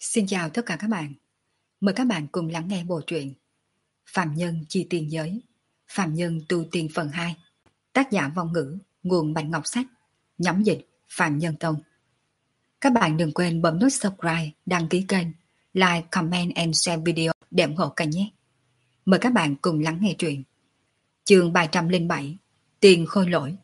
Xin chào tất cả các bạn. Mời các bạn cùng lắng nghe bộ truyện Phạm Nhân Chi Tiên Giới, Phạm Nhân Tu Tiên phần 2. Tác giả Vong Ngữ, nguồn Bạch Ngọc Sách, nhóm dịch Phạm Nhân Tông. Các bạn đừng quên bấm nút subscribe, đăng ký kênh, like, comment and share video để ủng hộ kênh nhé. Mời các bạn cùng lắng nghe truyện. Chương 307, Tiền Khôi Lỗi.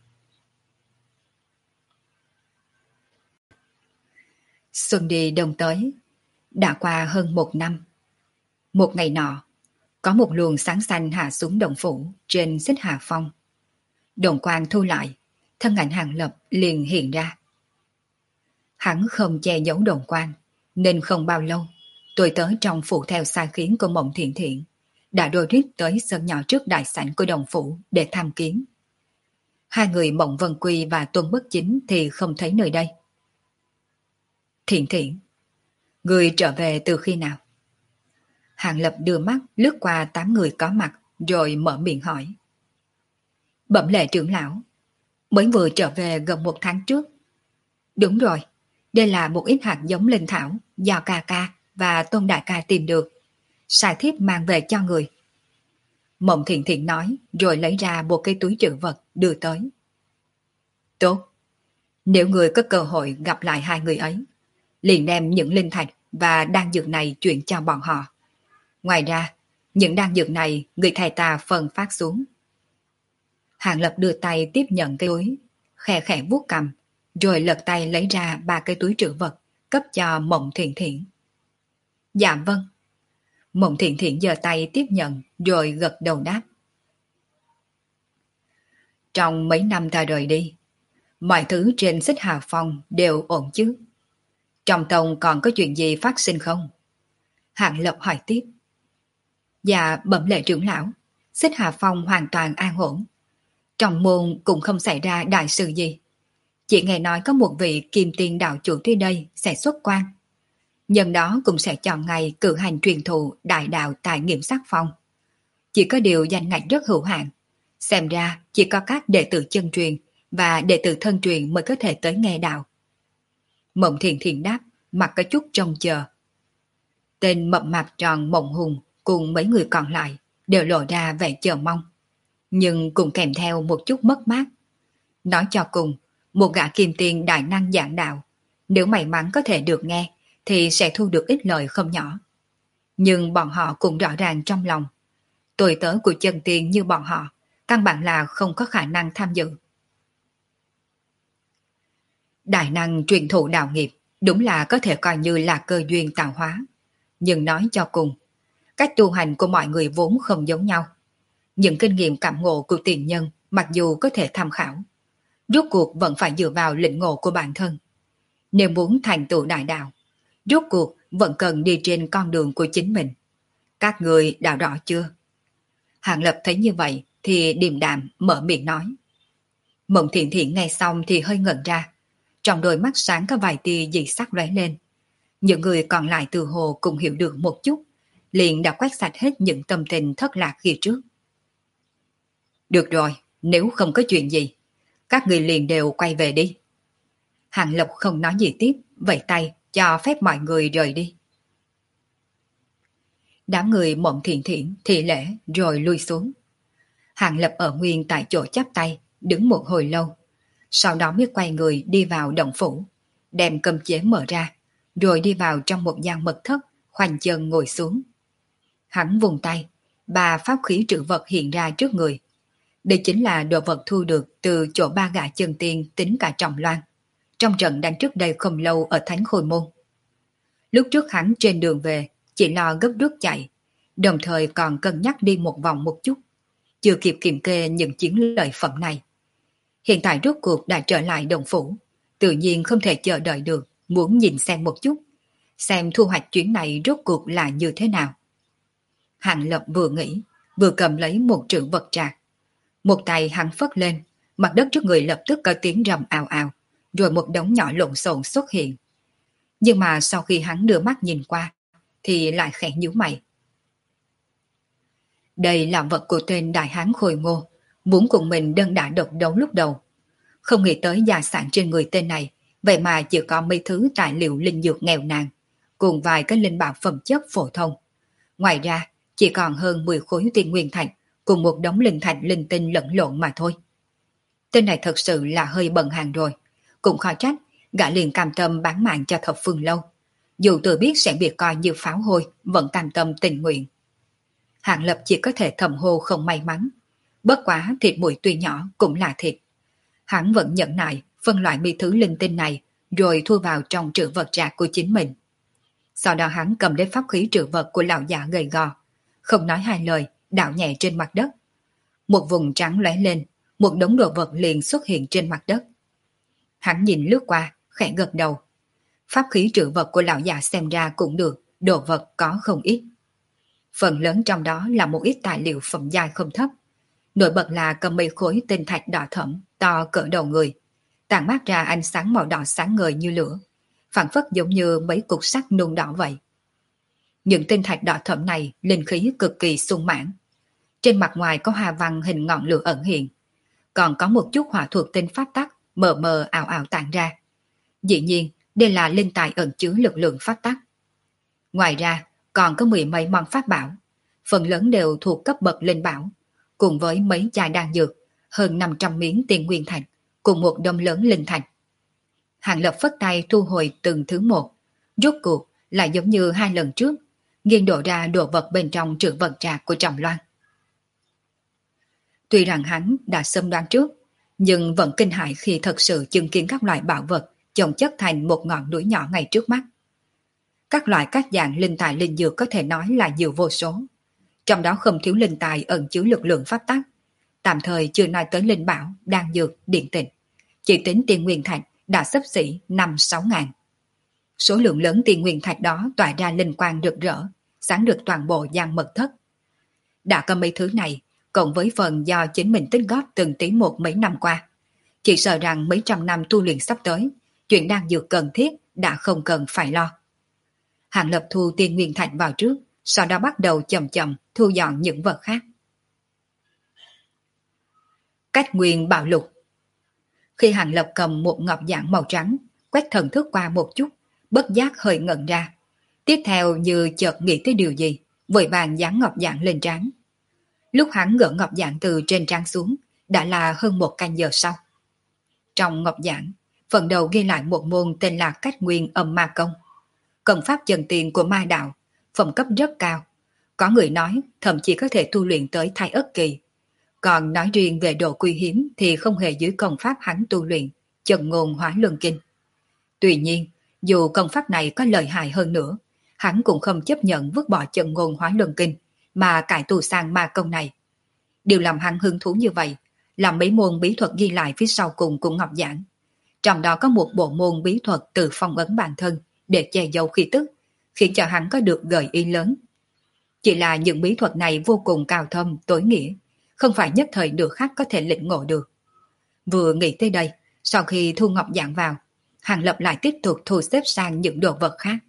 Xuân đi đông tới, đã qua hơn một năm. Một ngày nọ, có một luồng sáng xanh hạ xuống động phủ trên xích Hà Phong. Đồng quang thu lại, thân ảnh Hàng Lập liền hiện ra. Hắn không che giấu đồng quang, nên không bao lâu, tôi tới trong phủ theo sai khiến của Mộng Thiện Thiện, đã đôi rít tới sân nhỏ trước đại sảnh của đồng phủ để tham kiến. Hai người Mộng Vân Quy và Tuân Bất Chính thì không thấy nơi đây. Thiện Thiện, người trở về từ khi nào? Hàng Lập đưa mắt lướt qua 8 người có mặt rồi mở miệng hỏi. Bẩm lệ trưởng lão, mới vừa trở về gần một tháng trước. Đúng rồi, đây là một ít hạt giống linh thảo do ca ca và Tôn đại ca tìm được. Sai thiếp mang về cho người. Mộng Thiện Thiện nói rồi lấy ra một cái túi trữ vật đưa tới. Tốt, nếu người có cơ hội gặp lại hai người ấy, liền đem những linh thạch và đan dược này chuyển cho bọn họ. Ngoài ra, những đan dược này người thầy ta phân phát xuống. Hàng Lập đưa tay tiếp nhận cái túi, khẽ khẽ vuốt cầm, rồi lật tay lấy ra 3 cái túi trữ vật, cấp cho Mộng Thiện Thiện. Dạ vâng. Mộng Thiện Thiện giơ tay tiếp nhận, rồi gật đầu đáp. Trong mấy năm ta rời đi, mọi thứ trên xích Hà Phong đều ổn chứ? Trong tông còn có chuyện gì phát sinh không? Hàng Lập hỏi tiếp. Dạ bẩm lệ trưởng lão, xích Hà Phong hoàn toàn an ổn. Trong môn cũng không xảy ra đại sự gì. Chỉ nghe nói có một vị kim tiên đạo chủ tới đây sẽ xuất quan. Nhân đó cũng sẽ chọn ngày cử hành truyền thụ đại đạo tại Nghiệm Sắc Phong. Chỉ có điều danh ngạch rất hữu hạn. Xem ra chỉ có các đệ tử chân truyền và đệ tử thân truyền mới có thể tới nghe đạo. Mộng Thiện Thiện đáp, mặt có chút trông chờ. Tên mập mạp tròn Mộng Hùng cùng mấy người còn lại đều lộ ra vẻ chờ mong, nhưng cũng kèm theo một chút mất mát. Nói cho cùng, một gã kim tiên đại năng giảng đạo, nếu may mắn có thể được nghe thì sẽ thu được ít lợi không nhỏ. Nhưng bọn họ cũng rõ ràng trong lòng, tuổi tớ của chân tiên như bọn họ căn bản là không có khả năng tham dự. Đại năng truyền thụ đạo nghiệp đúng là có thể coi như là cơ duyên tạo hóa, nhưng nói cho cùng, cách tu hành của mọi người vốn không giống nhau. Những kinh nghiệm cảm ngộ của tiền nhân mặc dù có thể tham khảo, rốt cuộc vẫn phải dựa vào lĩnh ngộ của bản thân. Nếu muốn thành tựu đại đạo, rốt cuộc vẫn cần đi trên con đường của chính mình. Các người đã rõ chưa? Hàng Lập thấy như vậy thì điềm đạm mở miệng nói. Mộng Thiện Thiện nghe xong thì hơi ngẩn ra, trong đôi mắt sáng có vài tia dị sắc lóe lên. Những người còn lại từ hồ cũng hiểu được một chút, liền đã quét sạch hết những tâm tình thất lạc khi trước. Được rồi, nếu không có chuyện gì, các người liền đều quay về đi. Hàng Lập không nói gì tiếp, vẫy tay cho phép mọi người rời đi. Đám người Mộng Thiện Thiện thị lễ rồi lui xuống. Hàng Lập ở nguyên tại chỗ chắp tay, đứng một hồi lâu, sau đó mới quay người đi vào động phủ, đem cấm chế mở ra, rồi đi vào trong một gian mật thất, khoanh chân ngồi xuống. Hắn vùng tay, 3 pháp khí trữ vật hiện ra trước người. Đây chính là đồ vật thu được từ chỗ 3 gã chân tiên tính cả Trọng Loan, trong trận đánh trước đây không lâu ở Thánh Khôi Môn. Lúc trước hắn trên đường về chỉ lo gấp rút chạy, đồng thời còn cân nhắc đi một vòng một chút, chưa kịp kiểm kê những chiến lợi phẩm này. Hiện tại rốt cuộc đã trở lại động phủ, tự nhiên không thể chờ đợi được, muốn nhìn xem một chút, xem thu hoạch chuyến này rốt cuộc là như thế nào. Hàng Lập vừa nghĩ, vừa cầm lấy một trữ vật trạc. Một tay hắn phất lên, mặt đất trước người lập tức có tiếng rầm ào ào, rồi một đống nhỏ lộn xộn xuất hiện. Nhưng mà sau khi hắn đưa mắt nhìn qua, thì lại khẽ nhíu mày. Đây là vật của tên đại hán Khôi Ngô, muốn cùng mình đơn đả độc đấu lúc đầu. Không nghĩ tới gia sản trên người tên này, vậy mà chỉ có mấy thứ tài liệu linh dược nghèo nàn, cùng vài cái linh bảo phẩm chất phổ thông. Ngoài ra, chỉ còn hơn 10 khối tiên nguyên thạch cùng một đống linh thạch linh tinh lẫn lộn mà thôi. Tên này thật sự là hơi bận hàng rồi, cũng khó trách gã liền cam tâm bán mạng cho Thập Phương Lâu. Dù tự biết sẽ bị coi như pháo hôi, vẫn cam tâm tình nguyện. Hạng Lập chỉ có thể thầm hô không may mắn. Bất quá thịt muội tuy nhỏ cũng là thịt. Hắn vẫn nhẫn nại phân loại mi thứ linh tinh này rồi thu vào trong trữ vật trạc của chính mình. Sau đó hắn cầm lấy pháp khí trữ vật của lão già gầy gò, không nói hai lời, đảo nhẹ trên mặt đất. Một vùng trắng lóe lên, một đống đồ vật liền xuất hiện trên mặt đất. Hắn nhìn lướt qua, khẽ gật đầu. Pháp khí trữ vật của lão già xem ra cũng được, đồ vật có không ít. Phần lớn trong đó là một ít tài liệu phẩm giai không thấp. Nổi bật là cầm mấy khối tinh thạch đỏ thẫm, to cỡ đầu người, tản mát ra ánh sáng màu đỏ sáng ngời như lửa, phản phất giống như mấy cục sắt nung đỏ vậy. Những tinh thạch đỏ thẫm này linh khí cực kỳ sung mãn. Trên mặt ngoài có hoa văn hình ngọn lửa ẩn hiện, còn có một chút hỏa thuộc tinh pháp tắc mờ mờ ảo ảo tản ra. Dĩ nhiên, đây là linh tài ẩn chứa lực lượng pháp tắc. Ngoài ra, còn có 10 mấy món pháp bảo, phần lớn đều thuộc cấp bậc linh bảo, cùng với mấy chai đan dược, hơn 500 miếng tiền nguyên thạch, cùng một đống lớn linh thạch. Hàng Lập phất tay thu hồi từng thứ một, rốt cuộc lại giống như hai lần trước, nghiêng đổ ra đồ vật bên trong trữ vật trạc của Trọng Loan. Tuy rằng hắn đã sớm đoán trước, nhưng vẫn kinh hãi khi thật sự chứng kiến các loại bảo vật chồng chất thành một ngọn núi nhỏ ngay trước mắt. Các loại các dạng linh tài linh dược có thể nói là nhiều vô số, trong đó không thiếu linh tài ẩn chứa lực lượng pháp tắc. Tạm thời chưa nói tới linh bảo, đan dược, điện tịch, chỉ tính tiền nguyên thạch đã xấp xỉ 5-6 ngàn. Số lượng lớn tiền nguyên thạch đó tỏa ra linh quang rực rỡ, sáng được toàn bộ gian mật thất. Đã có mấy thứ này, cộng với phần do chính mình tích góp từng tí một mấy năm qua, chỉ sợ rằng mấy trăm năm tu luyện sắp tới, chuyện đan dược cần thiết đã không cần phải lo. Hàng Lập thu tiền nguyên thạch vào trước, sau đó bắt đầu chậm chậm thu dọn những vật khác. Cách nguyên bảo lục. Khi Hàng Lập cầm một ngọc giản màu trắng, quét thần thức qua một chút, bất giác hơi ngẩn ra. Tiếp theo như chợt nghĩ tới điều gì, vội vàng dán ngọc giản lên trán. Lúc hắn gỡ ngọc giản từ trên trán xuống, đã là hơn 1 canh giờ sau. Trong ngọc giản, phần đầu ghi lại một môn tên là Cách Nguyên Âm Ma Công, công pháp chân tiền của ma đạo, phẩm cấp rất cao. Có người nói thậm chí có thể tu luyện tới Thái Ất Kỳ. Còn nói riêng về độ quý hiếm thì không hề dưới công pháp hắn tu luyện, Chân Ngôn Hóa Luân Kinh. Tuy nhiên, dù công pháp này có lợi hại hơn nữa, hắn cũng không chấp nhận vứt bỏ Chân Ngôn Hóa Luân Kinh mà cải tu sang ma công này. Điều làm hắn hứng thú như vậy là mấy môn bí thuật ghi lại phía sau cùng của ngọc giản. Trong đó có một bộ môn bí thuật từ phong ấn bản thân để che giấu khí tức, khiến cho hắn có được gợi ý lớn. Chỉ là những bí thuật này vô cùng cao thâm, tối nghĩa, không phải nhất thời nửa khắc có thể lĩnh ngộ được. Vừa nghĩ tới đây, sau khi thu ngọc giản vào, Hàng Lập lại tiếp tục thu xếp sang những đồ vật khác.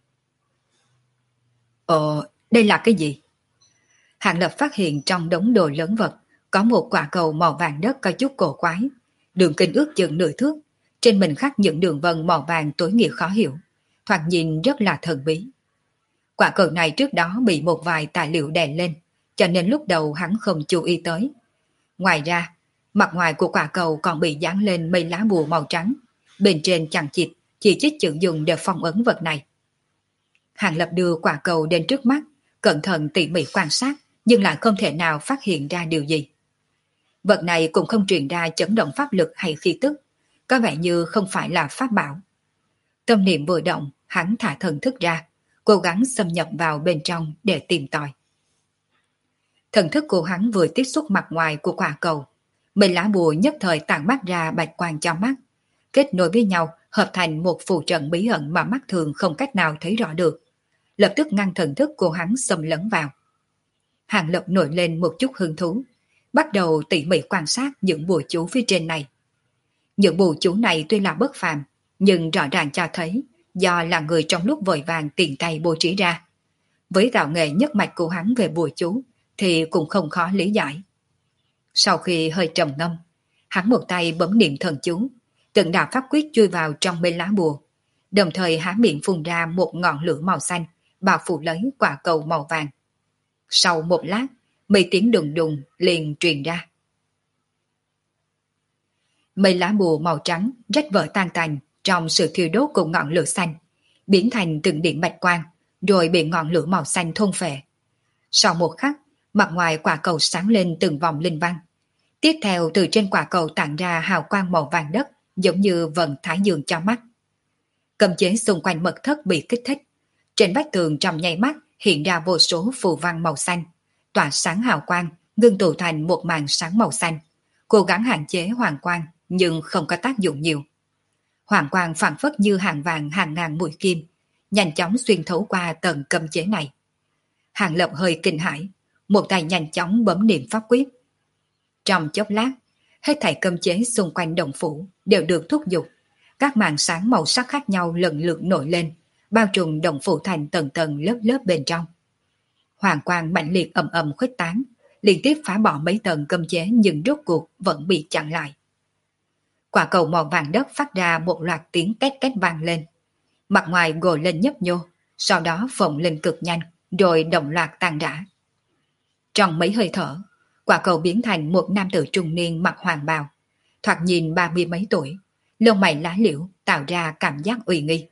Đây là cái gì? Hàng Lập phát hiện trong đống đồ lớn vật có một quả cầu màu vàng đất có chút cổ quái, đường kính ước chừng nửa thước, trên mình khắc những đường vân màu vàng tối nghĩa khó hiểu, thoạt nhìn rất là thần bí. Quả cầu này trước đó bị một vài tài liệu đè lên, cho nên lúc đầu hắn không chú ý tới. Ngoài ra, mặt ngoài của quả cầu còn bị dán lên mấy lá bùa màu trắng, bên trên chằng chịt chỉ trích chữ dùng để phong ấn vật này. Hàng Lập đưa quả cầu đến trước mắt, cẩn thận tỉ mỉ quan sát, nhưng lại không thể nào phát hiện ra điều gì. Vật này cũng không truyền ra chấn động pháp lực hay khí tức, có vẻ như không phải là pháp bảo. Tâm niệm vừa động, hắn thả thần thức ra, cố gắng xâm nhập vào bên trong để tìm tòi. Thần thức của hắn vừa tiếp xúc mặt ngoài của quả cầu, mấy lá bùa nhất thời tản mát ra bạch quang cho mắt, kết nối với nhau hợp thành một phù trận bí ẩn mà mắt thường không cách nào thấy rõ được, lập tức ngăn thần thức của hắn xâm lấn vào. Hàng Lập nổi lên một chút hứng thú, bắt đầu tỉ mỉ quan sát những bùa chú phía trên này. Những bùa chú này tuy là bất phàm, nhưng rõ ràng cho thấy do là người trong lúc vội vàng tiện tay bố trí ra. Với tạo nghệ nhất mạch của hắn về bùa chú thì cũng không khó lý giải. Sau khi hơi trầm ngâm, hắn một tay bấm niệm thần chú, từng đạo pháp quyết chui vào trong mấy lá bùa, đồng thời há miệng phun ra một ngọn lửa màu xanh, bao phủ lấy quả cầu màu vàng. Sau một lát, mấy tiếng đùng đùng liền truyền ra. Mấy lá bùa màu trắng rách vỡ tan tành trong sự thiêu đốt của ngọn lửa xanh, biến thành từng điểm bạch quang, rồi bị ngọn lửa màu xanh thôn phệ. Sau một khắc, mặt ngoài quả cầu sáng lên từng vòng linh văn. Tiếp theo từ trên quả cầu tản ra hào quang màu vàng đất, giống như vầng thái dương cho mắt. Cấm chế xung quanh mật thất bị kích thích. Trên vách tường trong nháy mắt hiện ra vô số phù văn màu xanh, tỏa sáng hào quang, ngưng tụ thành một màn sáng màu xanh. Cố gắng hạn chế hoàng quang, nhưng không có tác dụng nhiều. Hoàng quang phảng phất như hàng vàng hàng ngàn mũi kim, nhanh chóng xuyên thấu qua tầng cấm chế này. Hàng Lập hơi kinh hãi, một tay nhanh chóng bấm niệm pháp quyết. Trong chốc lát, hết thảy cấm chế xung quanh động phủ đều được thúc giục. Các màn sáng màu sắc khác nhau lần lượt nổi lên, bao trùm động phủ thành tầng tầng lớp lớp bên trong. Hoàng quang mạnh liệt ầm ầm khuếch tán, liên tiếp phá bỏ mấy tầng cấm chế nhưng rốt cuộc vẫn bị chặn lại. Quả cầu màu vàng đất phát ra một loạt tiếng két két vang lên. Mặt ngoài gồ lên nhấp nhô, sau đó phồng lên cực nhanh, rồi đồng loạt tan rã. Trong mấy hơi thở, quả cầu biến thành một nam tử trung niên mặc hoàng bào, thoạt nhìn 30 mấy tuổi, lông mày lá liễu tạo ra cảm giác uy nghi.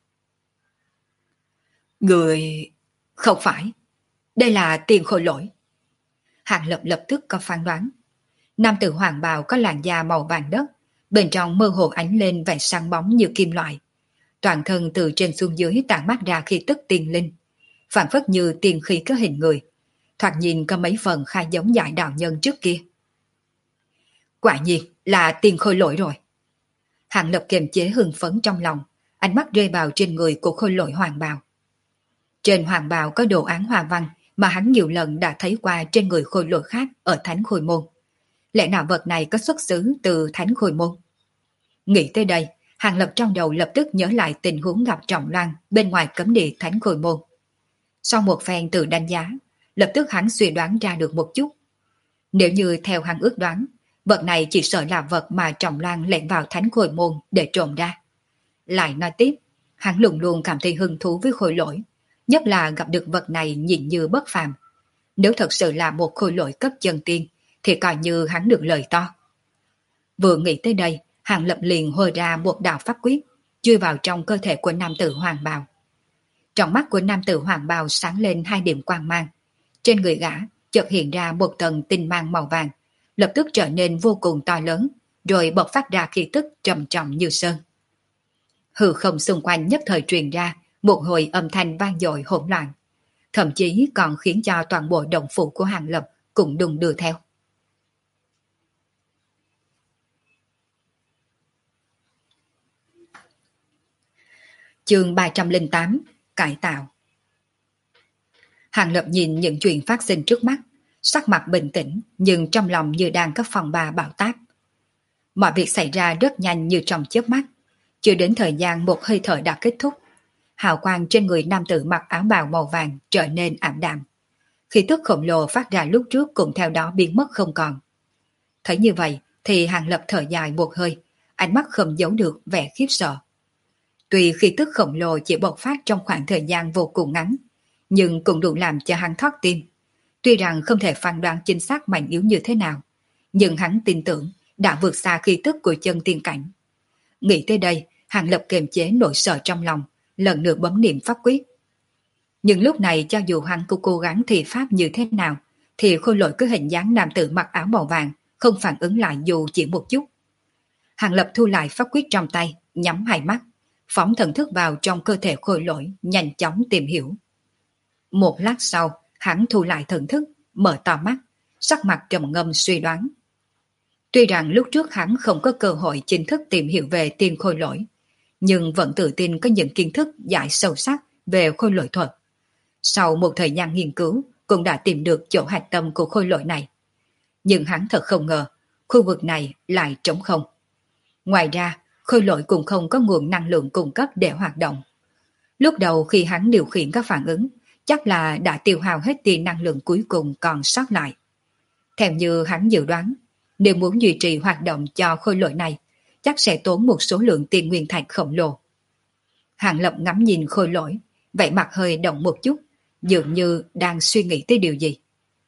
Người... không phải, đây là Tiền Khôi Lỗi. Hàng Lập lập tức có phán đoán. Nam tử hoàng bào có làn da màu vàng đất, bên trong mơ hồ ánh lên vẻ sáng bóng như kim loại. Toàn thân từ trên xuống dưới tản mát ra khí tức tiên linh, phản phất như tiên khí có hình người, thoạt nhìn có mấy phần khai giống Giải đạo nhân trước kia. Quả nhiên là Tiền Khôi Lỗi rồi. Hàng Lập kiềm chế hưng phấn trong lòng, ánh mắt rơi vào trên người của Khôi Lỗi hoàng bào. Trên hoàng bào có đồ án hoa văn mà hắn nhiều lần đã thấy qua trên người Khôi Lỗi khác ở Thánh Khôi Môn. Lẽ nào vật này có xuất xứ từ Thánh Khôi Môn? Nghĩ tới đây, Hàng Lập trong đầu lập tức nhớ lại tình huống gặp Trọng Loan bên ngoài cấm địa Thánh Khôi Môn. Sau một phen tự đánh giá, lập tức hắn suy đoán ra được một chút. Nếu như theo hắn ước đoán, vật này chỉ sợ là vật mà Trọng Loan lẻn vào Thánh Khôi Môn để trộm ra. Lại nói tiếp, hắn luôn luôn cảm thấy hứng thú với Khôi Lỗi, nhất là gặp được vật này nhìn như bất phàm. Nếu thật sự là một Khôi Lỗi cấp chân tiên, thì coi như hắn được lời to. Vừa nghĩ tới đây, Hàng Lập liền hồi ra một đạo pháp quyết, chui vào trong cơ thể của nam tử hoàng bào. Trong mắt của nam tử hoàng bào sáng lên hai điểm quang mang. Trên người gã chợt hiện ra một tầng tinh mang màu vàng, lập tức trở nên vô cùng to lớn, rồi bộc phát ra khí tức trầm trọng như sơn. Hư không xung quanh nhất thời truyền ra một hồi âm thanh vang dội hỗn loạn, thậm chí còn khiến cho toàn bộ động phủ của Hàng Lập cũng đung đưa theo. Chương 308 Cải tạo. Hàng Lập nhìn những chuyện phát sinh trước mắt, sắc mặt bình tĩnh nhưng trong lòng như đang có phòng ba bão táp. Mọi việc xảy ra rất nhanh như trong chớp mắt, chưa đến thời gian một hơi thở đã kết thúc. Hào quang trên người nam tử mặc áo bào màu vàng trở nên ảm đạm. Khí tức khổng lồ phát ra lúc trước cũng theo đó biến mất không còn. Thấy như vậy thì Hàng Lập thở dài một hơi, ánh mắt không giấu được vẻ khiếp sợ. Tuy khí tức khổng lồ chỉ bộc phát trong khoảng thời gian vô cùng ngắn, nhưng cũng đủ làm cho hắn thót tim. Tuy rằng không thể phán đoán chính xác mạnh yếu như thế nào, nhưng hắn tin tưởng đã vượt xa khí tức của chân tiên cảnh. Nghĩ tới đây, Hàng Lập kiềm chế nỗi sợ trong lòng, lần nữa bấm niệm pháp quyết. Nhưng lúc này cho dù hắn cũng cố gắng thì pháp như thế nào, thì Khôi Lỗi cứ hình dáng nam tử mặc áo màu vàng không phản ứng lại dù chỉ một chút. Hàng Lập thu lại pháp quyết trong tay, nhắm hai mắt, phóng thần thức vào trong cơ thể Khôi Lỗi, nhanh chóng tìm hiểu. Một lát sau, hắn thu lại thần thức, mở to mắt, sắc mặt trầm ngâm suy đoán. Tuy rằng lúc trước hắn không có cơ hội chính thức tìm hiểu về Tiên Khôi Lỗi, nhưng vẫn tự tin có những kiến thức giải sâu sắc về Khôi Lỗi thuật. Sau một thời gian nghiên cứu, cũng đã tìm được chỗ hạch tâm của Khôi Lỗi này. Nhưng hắn thật không ngờ, khu vực này lại trống không. Ngoài ra, Khôi Lỗi cũng không có nguồn năng lượng cung cấp để hoạt động. Lúc đầu khi hắn điều khiển các phản ứng, chắc là đã tiêu hao hết tia năng lượng cuối cùng còn sót lại. Theo như hắn dự đoán, nếu muốn duy trì hoạt động cho Khôi Lỗi này, chắc sẽ tốn một số lượng tiền nguyên thạch khổng lồ. Hàng Lập ngắm nhìn Khôi Lỗi, vậy mặt hơi động một chút, dường như đang suy nghĩ tới điều gì.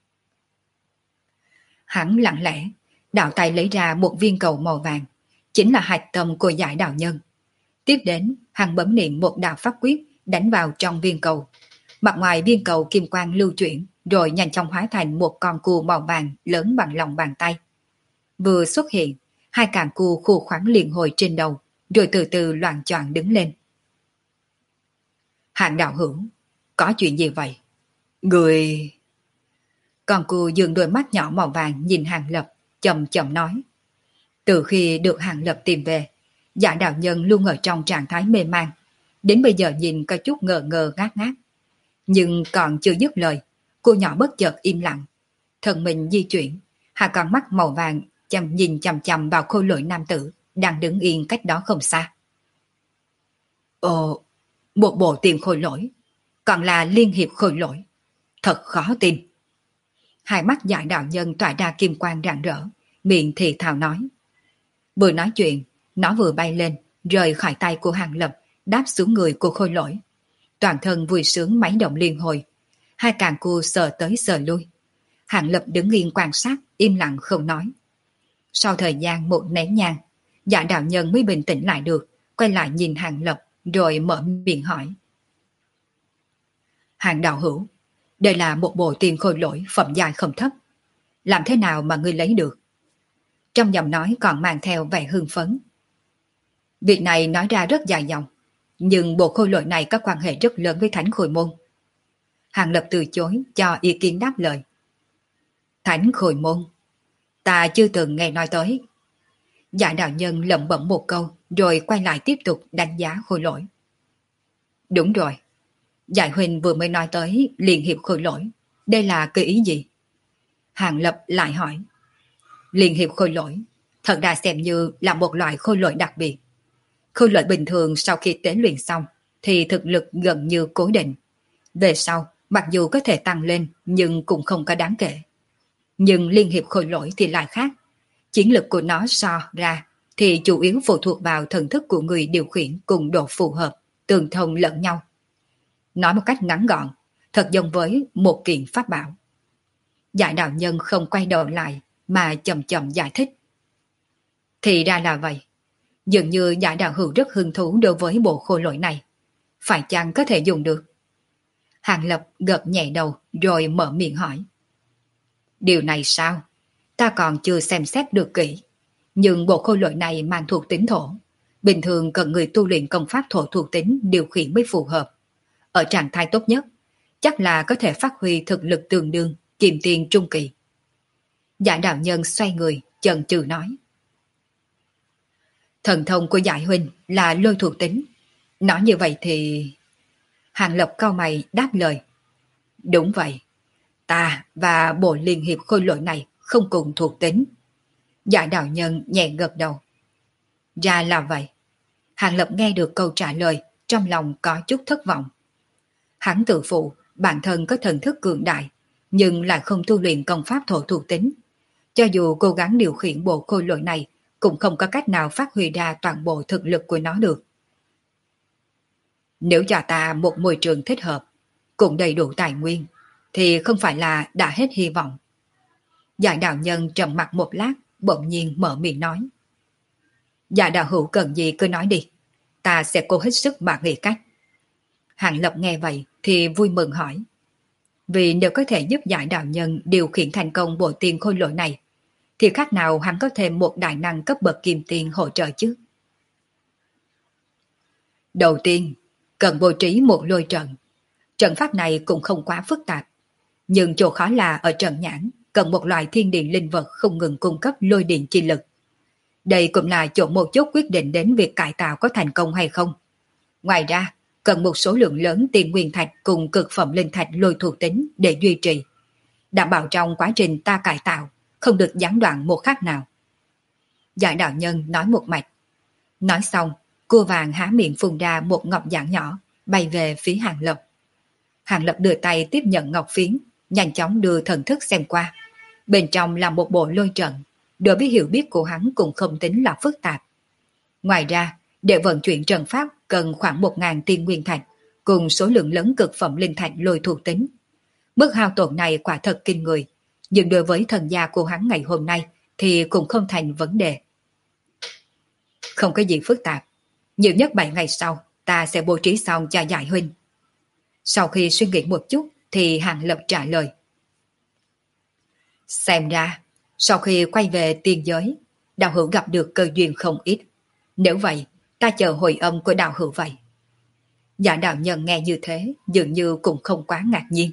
Hắn lặng lẽ, đạo tay lấy ra một viên cầu màu vàng, chính là hạch tâm của giải đạo nhân. Tiếp đến, hắn bấm niệm một đạo pháp quyết đánh vào trong viên cầu. Mặt ngoài viên cầu kim quang lưu chuyển, rồi nhanh chóng hóa thành một con cua màu vàng lớn bằng lòng bàn tay. Vừa xuất hiện, hai càng cua khu khoắn liền hồi trên đầu, rồi từ từ loạng choạng đứng lên. Hạng đạo hữu, có chuyện gì vậy? Người... Con cua dường đôi mắt nhỏ màu vàng nhìn Hàng Lập, chậm chậm nói. Từ khi được Hàng Lập tìm về, Dạ đạo nhân luôn ở trong trạng thái mê man, đến bây giờ nhìn có chút ngờ ngờ ngác ngác. Nhưng còn chưa dứt lời, cô nhỏ bất chợt im lặng. Thân mình di chuyển, hai con mắt màu vàng nhìn chằm chằm vào Khôi Lỗi nam tử đang đứng yên cách đó không xa. Ồ, một bộ tiền Khôi Lỗi, còn là liên hiệp Khôi Lỗi. Thật khó tin. Hai mắt Dạ đạo nhân tỏa ra kim quang rạng rỡ, miệng thì thào nói. Vừa nói chuyện, nó vừa bay lên, rời khỏi tay của Hàng Lập, đáp xuống người của Khôi Lỗi. Toàn thân vui sướng máy động liên hồi, hai càng cua sờ tới sờ lui. Hàng Lập đứng yên quan sát, im lặng không nói. Sau thời gian một nén nhang, Dạ đạo nhân mới bình tĩnh lại được, quay lại nhìn Hàng Lập, rồi mở miệng hỏi. Hàng đạo hữu, đây là một bộ tiền Khôi Lỗi phẩm giai không thấp. Làm thế nào mà ngươi lấy được? Trong giọng nói còn mang theo vẻ hưng phấn. Việc này nói ra rất dài dòng, nhưng bộ Khôi Lỗi này có quan hệ rất lớn với Thánh Khôi Môn. Hàng Lập từ chối cho ý kiến đáp lời. Thánh Khôi Môn? Ta chưa từng nghe nói tới. Dạ đạo nhân lẩm bẩm một câu, rồi quay lại tiếp tục đánh giá Khôi Lỗi. Đúng rồi. Dạ huynh vừa mới nói tới liên hiệp Khôi Lỗi. Đây là cái ý gì? Hàng Lập lại hỏi. Liên hiệp Khôi Lỗi thật ra xem như là một loại khôi lỗi đặc biệt. Khôi lỗi bình thường sau khi tế luyện xong thì thực lực gần như cố định. Về sau, mặc dù có thể tăng lên nhưng cũng không có đáng kể. Nhưng liên hiệp khôi lỗi thì lại khác. Chiến lực của nó so ra thì chủ yếu phụ thuộc vào thần thức của người điều khiển cùng độ phù hợp, tương thông lẫn nhau. Nói một cách ngắn gọn, thật giống với một kiện pháp bảo. Giải đạo nhân không quay đầu lại mà chậm chậm giải thích. Thì ra là vậy. Dường như Giải đạo hữu rất hứng thú đối với bộ khôi lỗi này. Phải chăng có thể dùng được? Hàng Lập gật nhẹ đầu rồi mở miệng hỏi. Điều này sao? Ta còn chưa xem xét được kỹ. Nhưng bộ khôi lỗi này mang thuộc tính thổ. Bình thường cần người tu luyện công pháp thổ thuộc tính điều khiển mới phù hợp. Ở trạng thái tốt nhất, chắc là có thể phát huy thực lực tương đương kim tiền trung kỳ. Giải đạo nhân xoay người, chần chừ nói. Thần thông của Giải huynh là lôi thuộc tính. Nói như vậy thì... Hàng Lập cau mày đáp lời. Đúng vậy. Ta và bộ liên hiệp khôi lỗi này không cùng thuộc tính. Giải đạo nhân nhẹ gật đầu. Ra là vậy. Hàng Lập nghe được câu trả lời, trong lòng có chút thất vọng. Hắn tự phụ, bản thân có thần thức cường đại, nhưng lại không tu luyện công pháp thổ thuộc tính. Cho dù cố gắng điều khiển bộ khôi lỗi này, cũng không có cách nào phát huy ra toàn bộ thực lực của nó được. Nếu cho ta một môi trường thích hợp, cũng đầy đủ tài nguyên, thì không phải là đã hết hy vọng. Dạ đạo nhân trầm mặt một lát, bỗng nhiên mở miệng nói. Dạ đạo hữu cần gì cứ nói đi, ta sẽ cố hết sức mà nghĩ cách. Hàng Lập nghe vậy thì vui mừng hỏi. Vì nếu có thể giúp Giải đạo nhân điều khiển thành công bộ tiền khôi lỗi này, thì khác nào hắn có thêm một đại năng cấp bậc kim tiền hỗ trợ chứ. Đầu tiên, cần bố trí một lôi trận. Trận pháp này cũng không quá phức tạp. Nhưng chỗ khó là ở trận nhãn, cần một loại thiên điện linh vật không ngừng cung cấp lôi điện chi lực. Đây cũng là chỗ một chút quyết định đến việc cải tạo có thành công hay không. Ngoài ra, cần một số lượng lớn tiền nguyên thạch cùng cực phẩm linh thạch lôi thuộc tính để duy trì. Đảm bảo trong quá trình ta cải tạo, không được gián đoạn một khắc nào. Giải đạo nhân nói một mạch. Nói xong, cua vàng há miệng phun ra một ngọc giản nhỏ, bay về phía Hàng Lập. Hàng Lập đưa tay tiếp nhận ngọc phiến, nhanh chóng đưa thần thức xem qua. Bên trong là một bộ lôi trận, đối với hiểu biết của hắn cũng không tính là phức tạp. Ngoài ra, để vận chuyển trận pháp cần khoảng 1.000 tiên nguyên thạch cùng số lượng lớn cực phẩm linh thạch lôi thuộc tính. Mức hao tổn này quả thật kinh người, nhưng đối với thần gia của hắn ngày hôm nay thì cũng không thành vấn đề. Không có gì phức tạp, nhiều nhất 7 ngày sau ta sẽ bố trí xong cho Giải huynh. Sau khi suy nghĩ một chút thì Hàng Lập trả lời. Xem ra, sau khi quay về tiên giới, đạo hữu gặp được cơ duyên không ít. Nếu vậy, ta chờ hồi âm của đạo hữu vậy. Giả đạo nhân nghe như thế, dường như cũng không quá ngạc nhiên.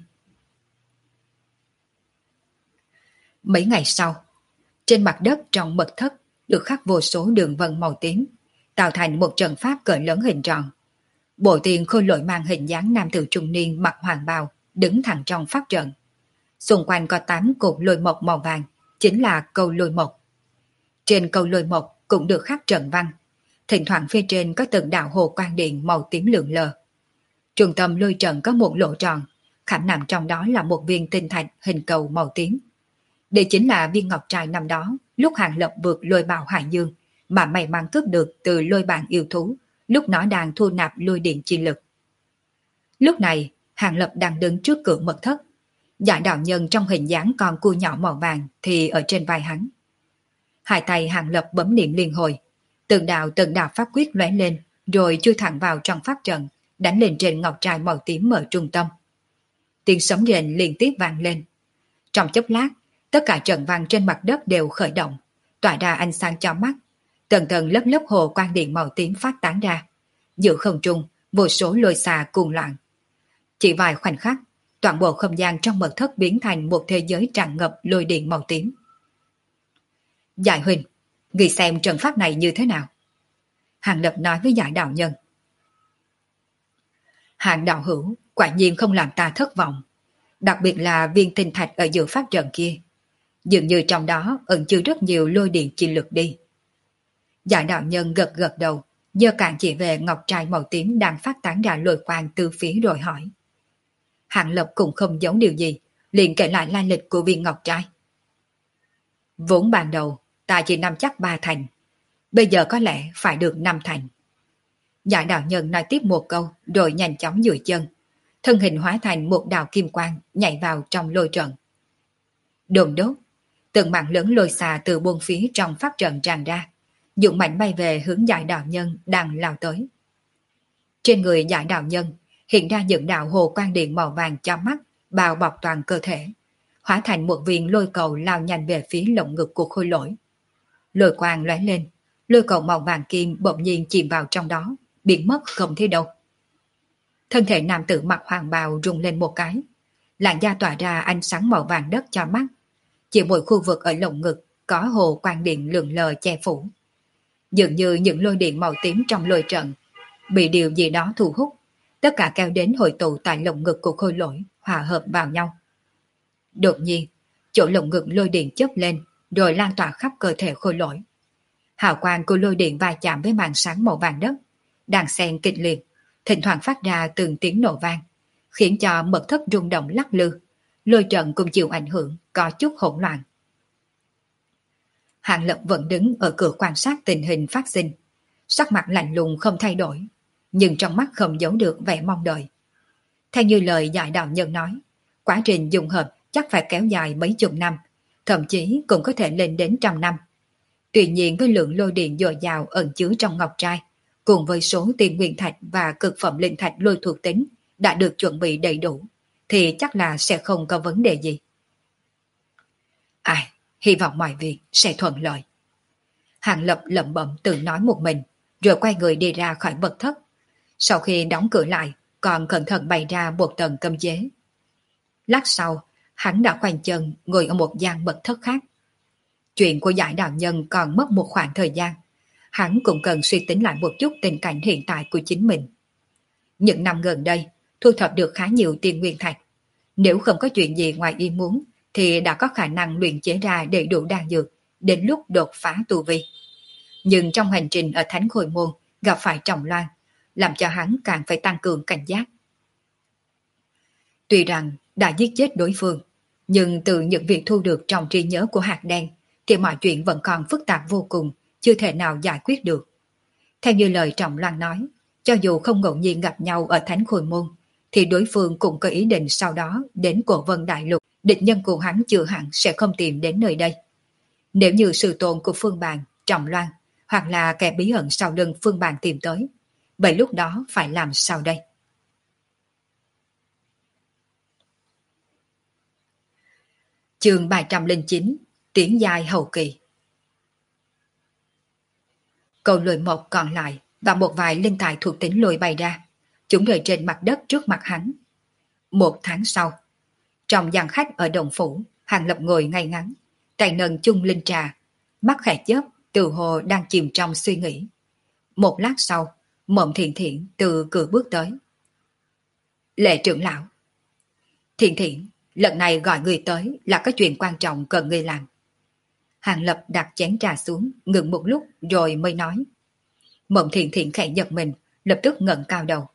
Mấy ngày sau, trên mặt đất trong mật thất được khắc vô số đường vân màu tím, tạo thành một trận pháp cỡ lớn hình tròn. Bộ tiền khôi lỗi mang hình dáng nam tử trung niên mặc hoàng bào, đứng thẳng trong pháp trận. Xung quanh có 8 cột lôi mộc màu vàng, chính là câu lôi mộc. Trên câu lôi mộc cũng được khắc trận văn, thỉnh thoảng phía trên có từng đạo hồ quang điện màu tím lượn lờ. Trung tâm lôi trận có một lỗ tròn, khảm nằm trong đó là một viên tinh thạch hình cầu màu tím. Đây chính là viên ngọc trai năm đó, lúc Hàng Lập vượt lôi bào hải dương, mà may mắn cướp được từ lôi bàn yêu thú, lúc nó đang thu nạp lôi điện chi lực. Lúc này, Hàng Lập đang đứng trước cửa mật thất. Giả đạo nhân trong hình dáng con cua nhỏ màu vàng thì ở trên vai hắn. Hai tay Hàng Lập bấm niệm liên hồi, từng đạo pháp quyết lóe lên, rồi chui thẳng vào trong pháp trận, đánh lên trên ngọc trai màu tím ở trung tâm. Tiếng sấm rền liên tiếp vang lên. Trong chốc lát, tất cả trận văn trên mặt đất đều khởi động, tỏa ra ánh sáng cho mắt. Tầng tầng lớp lớp hồ quang điện màu tím phát tán ra. Giữa không trung, vô số lôi xà cuồng loạn. Chỉ vài khoảnh khắc, toàn bộ không gian trong mật thất biến thành một thế giới tràn ngập lôi điện màu tím. Giải huynh, người xem trận pháp này như thế nào? Hàng Lập nói với Giải đạo nhân. Hàng đạo hữu quả nhiên không làm ta thất vọng, đặc biệt là viên tinh thạch ở giữa pháp trận kia. Dường như trong đó ẩn chứa rất nhiều lôi điện chi lực đi. Giải đạo nhân gật gật đầu, giơ cạn chỉ về ngọc trai màu tím đang phát tán ra lôi quang từ phía rồi hỏi. Hàng Lập cũng không giấu điều gì, liền kể lại lai lịch của viên ngọc trai. Vốn ban đầu, ta chỉ nắm chắc 3 thành, bây giờ có lẽ phải được 5 thành. Giải đạo nhân nói tiếp một câu, rồi nhanh chóng duỗi chân, thân hình hóa thành một đạo kim quang nhảy vào trong lôi trận. Đồn đốt, từng mảng lớn lôi xà từ bốn phía trong pháp trận tràn ra, dũng mãnh bay về hướng Giải đạo nhân đang lao tới. Trên người Giải đạo nhân hiện ra những đạo hồ quang điện màu vàng cho mắt, bao bọc toàn cơ thể, hóa thành một viên lôi cầu lao nhanh về phía lồng ngực của khôi lỗi. Lôi quang lóe lên, lôi cầu màu vàng kim bỗng nhiên chìm vào trong đó, biến mất không thấy đâu. Thân thể nam tử mặc hoàng bào rung lên một cái, làn da tỏa ra ánh sáng màu vàng đất cho mắt. Chỉ mỗi khu vực ở lồng ngực có hồ quang điện lượn lờ che phủ. Dường như những lôi điện màu tím trong lôi trận bị điều gì đó thu hút, tất cả kéo đến hội tụ tại lồng ngực của khôi lỗi, hòa hợp vào nhau. Đột nhiên, chỗ lồng ngực lôi điện chớp lên, rồi lan tỏa khắp cơ thể khôi lỗi. Hào quang của lôi điện va chạm với màn sáng màu vàng đất, đàn xen kịch liệt, thỉnh thoảng phát ra từng tiếng nổ vang, khiến cho mật thất rung động lắc lư. Lôi trận cũng chịu ảnh hưởng, có chút hỗn loạn. Hàng Lập vẫn đứng ở cửa quan sát tình hình phát sinh, sắc mặt lạnh lùng không thay đổi, nhưng trong mắt không giấu được vẻ mong đợi. Theo như lời Giải đạo nhân nói, quá trình dung hợp chắc phải kéo dài mấy chục năm, thậm chí cũng có thể lên đến 100 năm. Tuy nhiên với lượng lôi điện dồi dào ẩn chứa trong ngọc trai, cùng với số tiên nguyên thạch và cực phẩm linh thạch lôi thuộc tính đã được chuẩn bị đầy đủ, thì chắc là sẽ không có vấn đề gì. Hy vọng mọi việc sẽ thuận lợi. Hàng Lập lẩm bẩm tự nói một mình, rồi quay người đi ra khỏi mật thất. Sau khi đóng cửa lại, còn cẩn thận bày ra một tầng cấm chế. Lát sau, hắn đã khoanh chân ngồi ở một gian mật thất khác. Chuyện của Giải đạo nhân còn mất một khoảng thời gian. Hắn cũng cần suy tính lại một chút tình cảnh hiện tại của chính mình. Những năm gần đây, thu thập được khá nhiều tiên nguyên thạch. Nếu không có chuyện gì ngoài ý muốn, thì đã có khả năng luyện chế ra đầy đủ đan dược, đến lúc đột phá tu vi. Nhưng trong hành trình ở Thánh Khôi Môn gặp phải trọng loan, làm cho hắn càng phải tăng cường cảnh giác. Tuy rằng đã giết chết đối phương, nhưng từ những việc thu được trong trí nhớ của hạt đen, thì mọi chuyện vẫn còn phức tạp vô cùng, chưa thể nào giải quyết được. Theo như lời Trọng Loan nói, cho dù không ngẫu nhiên gặp nhau ở Thánh Khôi Môn, thì đối phương cũng có ý định sau đó đến Cổ Vân Đại Lục, địch nhân của hắn chưa hẳn sẽ không tìm đến nơi đây. Nếu như sự tồn của Phương Bàn, Trọng Loan, hoặc là kẻ bí ẩn sau lưng Phương Bàn tìm tới, vậy lúc đó phải làm sao đây? Chương 309, Tiến giai hậu kỳ. Cầu lùi một còn lại và một vài linh tài thuộc tính lùi bày ra, chúng rơi trên mặt đất trước mặt hắn. Một tháng sau, trong gian khách ở Đồng Phủ, Hàng Lập ngồi ngay ngắn, tay nâng chung linh trà, mắt khẽ chớp, tự hồ đang chìm trong suy nghĩ. Một lát sau, Mộng Thiện Thiện từ cửa bước tới. Lệ trưởng lão. Thiện Thiện, lần này gọi người tới là có chuyện quan trọng cần người làm. Hàng Lập đặt chén trà xuống, ngừng một lúc rồi mới nói. Mộng Thiện Thiện khẽ giật mình, lập tức ngẩng cao đầu.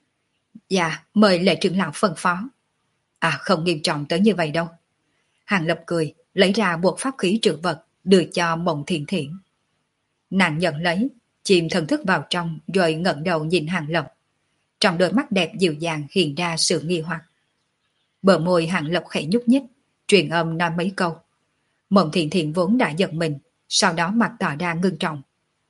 Dạ, mời Lệ trưởng lão phân phó. À, không nghiêm trọng tới như vậy đâu. Hàng Lập cười, lấy ra một pháp khí trữ vật, đưa cho Mộng Thiện Thiện. Nàng nhận lấy, chìm thần thức vào trong rồi ngẩng đầu nhìn Hàng Lập. Trong đôi mắt đẹp dịu dàng hiện ra sự nghi hoặc. Bờ môi Hàng Lập khẽ nhúc nhích, truyền âm nói mấy câu. Mộng Thiện Thiện vốn đã giật mình, sau đó mặt tỏ ra ngưng trọng.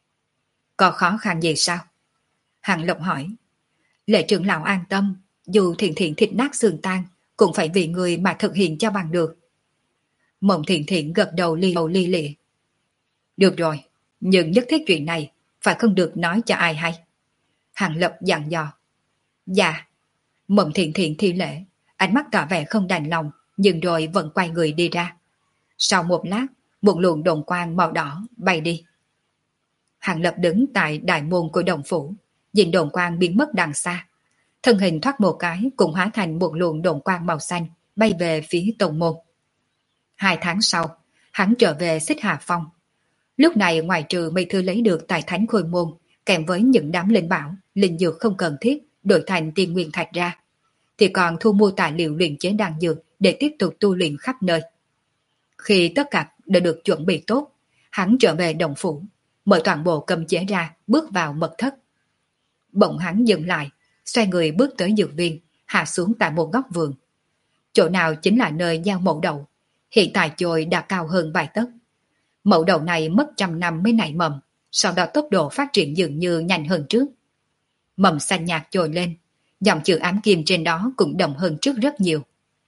Có khó khăn gì sao? Hàng Lập hỏi. Lệ trưởng lão an tâm, dù Thiện Thiện thịt nát xương tan, cũng phải vì người mà thực hiện cho bằng được. Mộng Thiện Thiện gật đầu li lịa. Được rồi, nhưng nhất thiết chuyện này phải không được nói cho ai hay. Hàng Lập dặn dò. Dạ. Mộng Thiện Thiện thi lễ, ánh mắt tỏ vẻ không đành lòng, nhưng rồi vẫn quay người đi ra. Sau một lát, một luồng đồn quang màu đỏ bay đi. Hàng Lập đứng tại đại môn của Đồng Phủ, nhìn đồn quang biến mất đằng xa. Thân hình thoát một cái cũng hóa thành một luồng đồn quang màu xanh bay về phía Tông Môn. 2 tháng sau, hắn trở về Xích Hà Phong. Lúc này ngoài trừ mấy thứ lấy được tại Thánh Khôi Môn, kèm với những đám linh bảo, linh dược không cần thiết đổi thành tiên nguyên thạch ra, thì còn thu mua tài liệu luyện chế đan dược để tiếp tục tu luyện khắp nơi. Khi tất cả đã được chuẩn bị tốt, hắn trở về Đồng Phủ, mở toàn bộ cầm chế ra, bước vào mật thất. Bỗng hắn dừng lại, xoay người bước tới dược viên, hạ xuống tại một góc vườn. Chỗ nào chính là nơi gieo mẫu đậu, hiện tại chồi đã cao hơn vài tấc. Mẫu đậu này mất 100 năm mới nảy mầm, sau đó tốc độ phát triển dường như nhanh hơn trước. Mầm xanh nhạt chồi lên, dòng chữ ám kim trên đó cũng đậm hơn trước rất nhiều.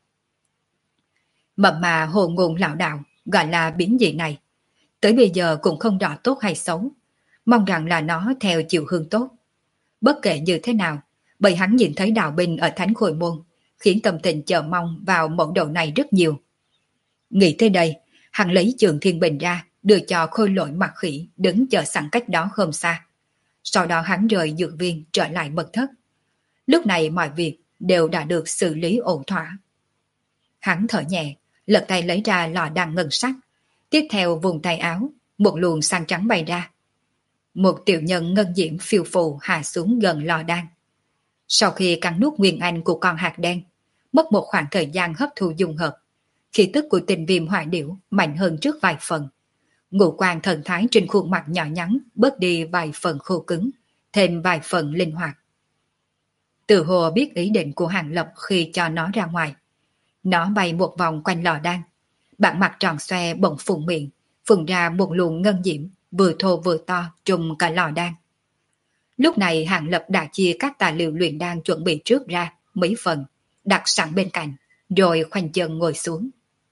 Mầm mà hồ ngôn lão đạo gọi là biến dị này, tới bây giờ cũng không rõ tốt hay xấu, mong rằng là nó theo chiều hướng tốt. Bất kể như thế nào, bởi hắn nhìn thấy đạo binh ở Thánh Khôi Môn, khiến tâm tình chờ mong vào mẫu đầu này rất nhiều. Nghĩ tới đây, hắn lấy Trường Thiên Bình ra, đưa cho Khôi Lỗi Mặc Khỉ đứng chờ sẵn cách đó không xa. Sau đó hắn rời dược viên trở lại mật thất. Lúc này mọi việc đều đã được xử lý ổn thỏa. Hắn thở nhẹ, lật tay lấy ra lọ đan ngân sắc. Tiếp theo vùng tay áo, một luồng xanh trắng bay ra. Một tiểu nhân ngân diễm phiêu phù hạ xuống gần lò đan. Sau khi cắn nuốt nguyên anh của con hạt đen, mất một khoảng thời gian hấp thu dung hợp, khí tức của Tình Viêm Hỏa Điểu mạnh hơn trước vài phần. Ngũ quan thần thái trên khuôn mặt nhỏ nhắn bớt đi vài phần khô cứng, thêm vài phần linh hoạt. Từ hồ biết ý định của Hàng Lập khi cho nó ra ngoài. Nó bay một vòng quanh lò đan, bản mặt tròn xoe bỗng phùng miệng, phun ra một luồng ngân diễm vừa thô vừa to trùm cả lò đan. Lúc này Hàng Lập đã chia các tài liệu luyện đan chuẩn bị trước ra mấy phần, đặt sẵn bên cạnh, rồi khoanh chân ngồi xuống.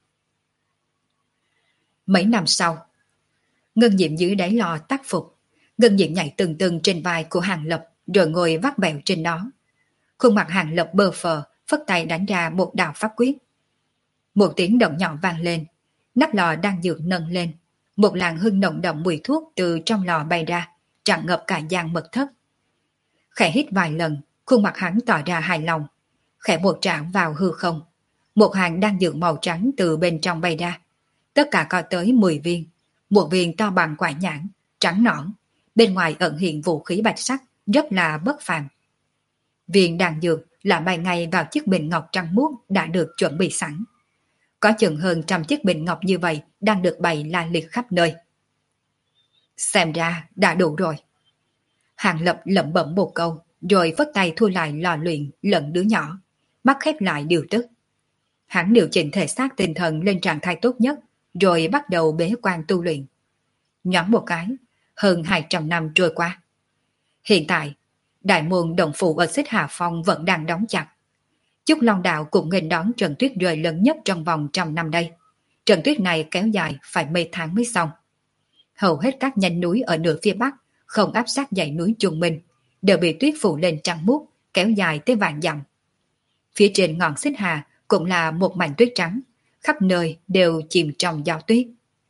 Mấy năm sau, ngân diễm dưới đáy lò tác phục, ngân diễm nhảy từng từng trên vai của Hàng Lập rồi ngồi vắt bẹo trên đó. Khuôn mặt Hàng Lập bơ phờ, phất tay đánh ra một đạo pháp quyết. Một tiếng động nhỏ vang lên, nắp lò đang dược nâng lên, một làn hương nồng đậm mùi thuốc từ trong lò bay ra, tràn ngập cả gian mật thất. Khẽ hít vài lần, khuôn mặt hắn tỏ ra hài lòng, khẽ một trảo vào hư không. Một hàng đan dược màu trắng từ bên trong bay ra, tất cả có tới 10 viên, một viên to bằng quả nhãn, trắng nõn, bên ngoài ẩn hiện vũ khí bạch sắc, rất là bất phàm. Viên đan dược là bay ngay vào chiếc bình ngọc trắng muốt đã được chuẩn bị sẵn. Có chừng hơn 100 chiếc bình ngọc như vậy đang được bày la liệt khắp nơi. Xem ra đã đủ rồi. Hàng Lập lẩm bẩm một câu, rồi phất tay thu lại lò luyện lẫn đứa nhỏ, mắt khép lại điều tức. Hắn điều chỉnh thể xác tinh thần lên trạng thái tốt nhất, rồi bắt đầu bế quan tu luyện. Nhoáng một cái, hơn 200 năm trôi qua. Hiện tại, đại môn động phủ ở Xích Hà Phong vẫn đang đóng chặt. Chúc Long Đạo cũng nghênh đón trận tuyết rơi lớn nhất trong vòng 100 năm đây. Trận tuyết này kéo dài phải mấy tháng mới xong. Hầu hết các nhánh núi ở nửa phía bắc, không áp sát dãy núi Trung Minh, đều bị tuyết phủ lên trắng muốt, kéo dài tới vạn dặm. Phía trên ngọn Xích Hà cũng là một mảnh tuyết trắng, khắp nơi đều chìm trong gió tuyết.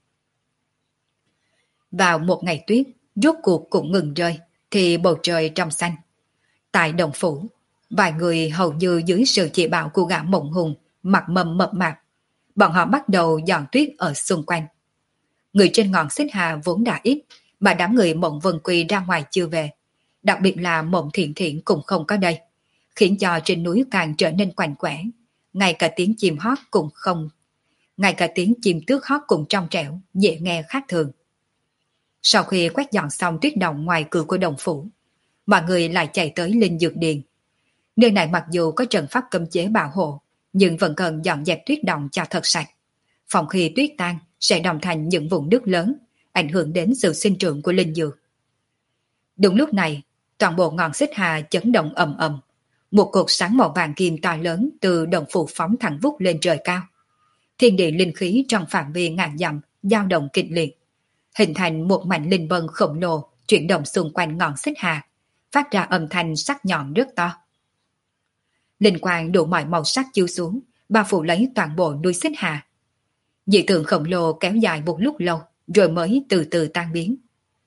Vào một ngày tuyết, rốt cuộc cũng ngừng rơi, thì bầu trời trong xanh. Tại đồng phủ, vài người hầu như dưới sự chỉ bảo của gã Mộng Hùng, mặt mầm mập mạp, bọn họ bắt đầu dọn tuyết ở xung quanh. Người trên ngọn Xích Hà vốn đã ít, mà đám người Mộng Vân Quy ra ngoài chưa về, đặc biệt là Mộng Thiện Thiện cũng không có đây, khiến cho trên núi càng trở nên quạnh quẽ, ngay cả tiếng chim hót cũng không, ngay cả tiếng chim tước hót cũng trong trẻo, dễ nghe khác thường. Sau khi quét dọn xong tuyết động ngoài cửa của đồng phủ, mọi người lại chạy tới Linh Dược Điền. Nơi này mặc dù có trận pháp cấm chế bảo hộ, nhưng vẫn cần dọn dẹp tuyết động cho thật sạch. Phòng khi tuyết tan sẽ đồng thành những vùng nước lớn, ảnh hưởng đến sự sinh trưởng của linh dược. Đúng lúc này, toàn bộ ngọn Xích Hà chấn động ầm ầm. Một cột sáng màu vàng kim to lớn từ đồng phủ phóng thẳng vút lên trời cao. Thiên địa linh khí trong phạm vi ngàn dặm dao động kịch liệt, hình thành một mảnh linh vân khổng lồ chuyển động xung quanh ngọn Xích Hà, phát ra âm thanh sắc nhọn rất to. Linh quang đủ mọi màu sắc chiếu xuống, bao phủ lấy toàn bộ núi Xích Hà. Dị tượng khổng lồ kéo dài một lúc lâu, rồi mới từ từ tan biến.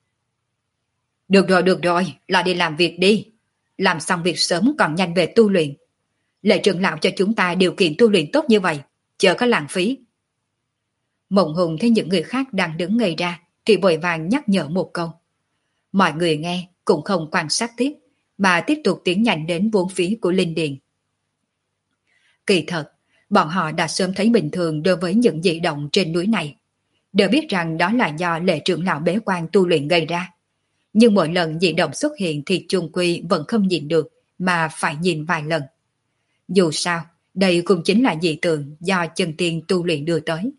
Được rồi, lại đi làm việc đi. Làm xong việc sớm còn nhanh về tu luyện. Lệ trưởng lão cho chúng ta điều kiện tu luyện tốt như vậy, chờ có lãng phí. Mộng Hùng thấy những người khác đang đứng ngây ra, thì vội vàng nhắc nhở một câu. Mọi người nghe cũng không quan sát tiếp, mà tiếp tục tiến nhanh đến vốn phí của linh điền. Kỳ thật, bọn họ đã sớm thấy bình thường đối với những dị động trên núi này, đều biết rằng đó là do lệ trưởng lão bế quan tu luyện gây ra. Nhưng mỗi lần dị động xuất hiện thì chung quy vẫn không nhìn được, mà phải nhìn vài lần. Dù sao, đây cũng chính là dị tượng do chân tiên tu luyện đưa tới.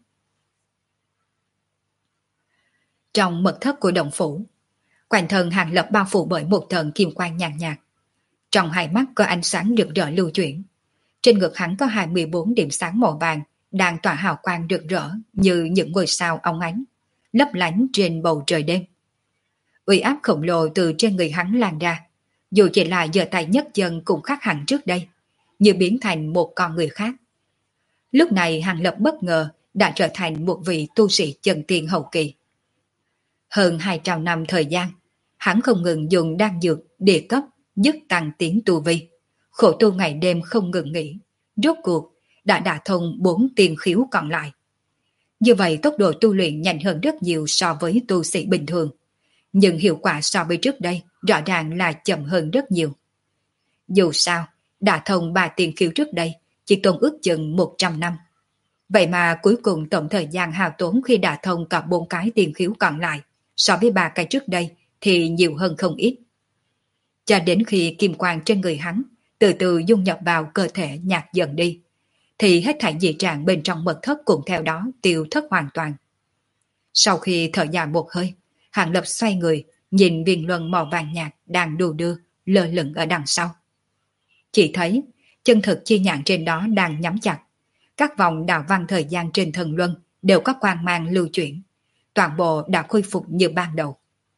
Trong mật thất của động phủ, quanh thân Hàng Lập bao phủ bởi một tầng kim quang nhàn nhạt. Trong hai mắt có ánh sáng rực rỡ lưu chuyển. Trên ngực hắn có 24 điểm sáng màu vàng đang tỏa hào quang rực rỡ như những ngôi sao óng ánh, lấp lánh trên bầu trời đêm. Uy áp khổng lồ từ trên người hắn lan ra, dù chỉ là giơ tay nhấc chân cũng khác hẳn trước đây, như biến thành một con người khác. Lúc này Hàng Lập bất ngờ đã trở thành một vị tu sĩ chân tiên hậu kỳ. Hơn 200 năm thời gian, hắn không ngừng dùng đan dược, địa cấp, giúp tăng tiến tu vi, khổ tu ngày đêm không ngừng nghỉ, rốt cuộc đã đả thông 4 tiên khiếu còn lại. Như vậy tốc độ tu luyện nhanh hơn rất nhiều so với tu sĩ bình thường, nhưng hiệu quả so với trước đây rõ ràng là chậm hơn rất nhiều. Dù sao, đả thông 3 tiên khiếu trước đây chỉ tốn ước chừng 100 năm. Vậy mà cuối cùng tổng thời gian hao tốn khi đả thông cả 4 cái tiên khiếu còn lại so với 3 cái trước đây thì nhiều hơn không ít. Cho đến khi kim quang trên người hắn từ từ dung nhập vào cơ thể nhạt dần đi, thì hết thảy dị trạng bên trong mật thất cũng theo đó tiêu thất hoàn toàn. Sau khi thở dài một hơi, Hàng Lập xoay người, nhìn viên luân màu vàng nhạt đang đu đưa, lơ lửng ở đằng sau. Chỉ thấy, chân thực chi nhãn trên đó đang nhắm chặt. Các vòng đạo văn thời gian trên thần luân đều có quang mang lưu chuyển. Toàn bộ đã khôi phục như ban đầu.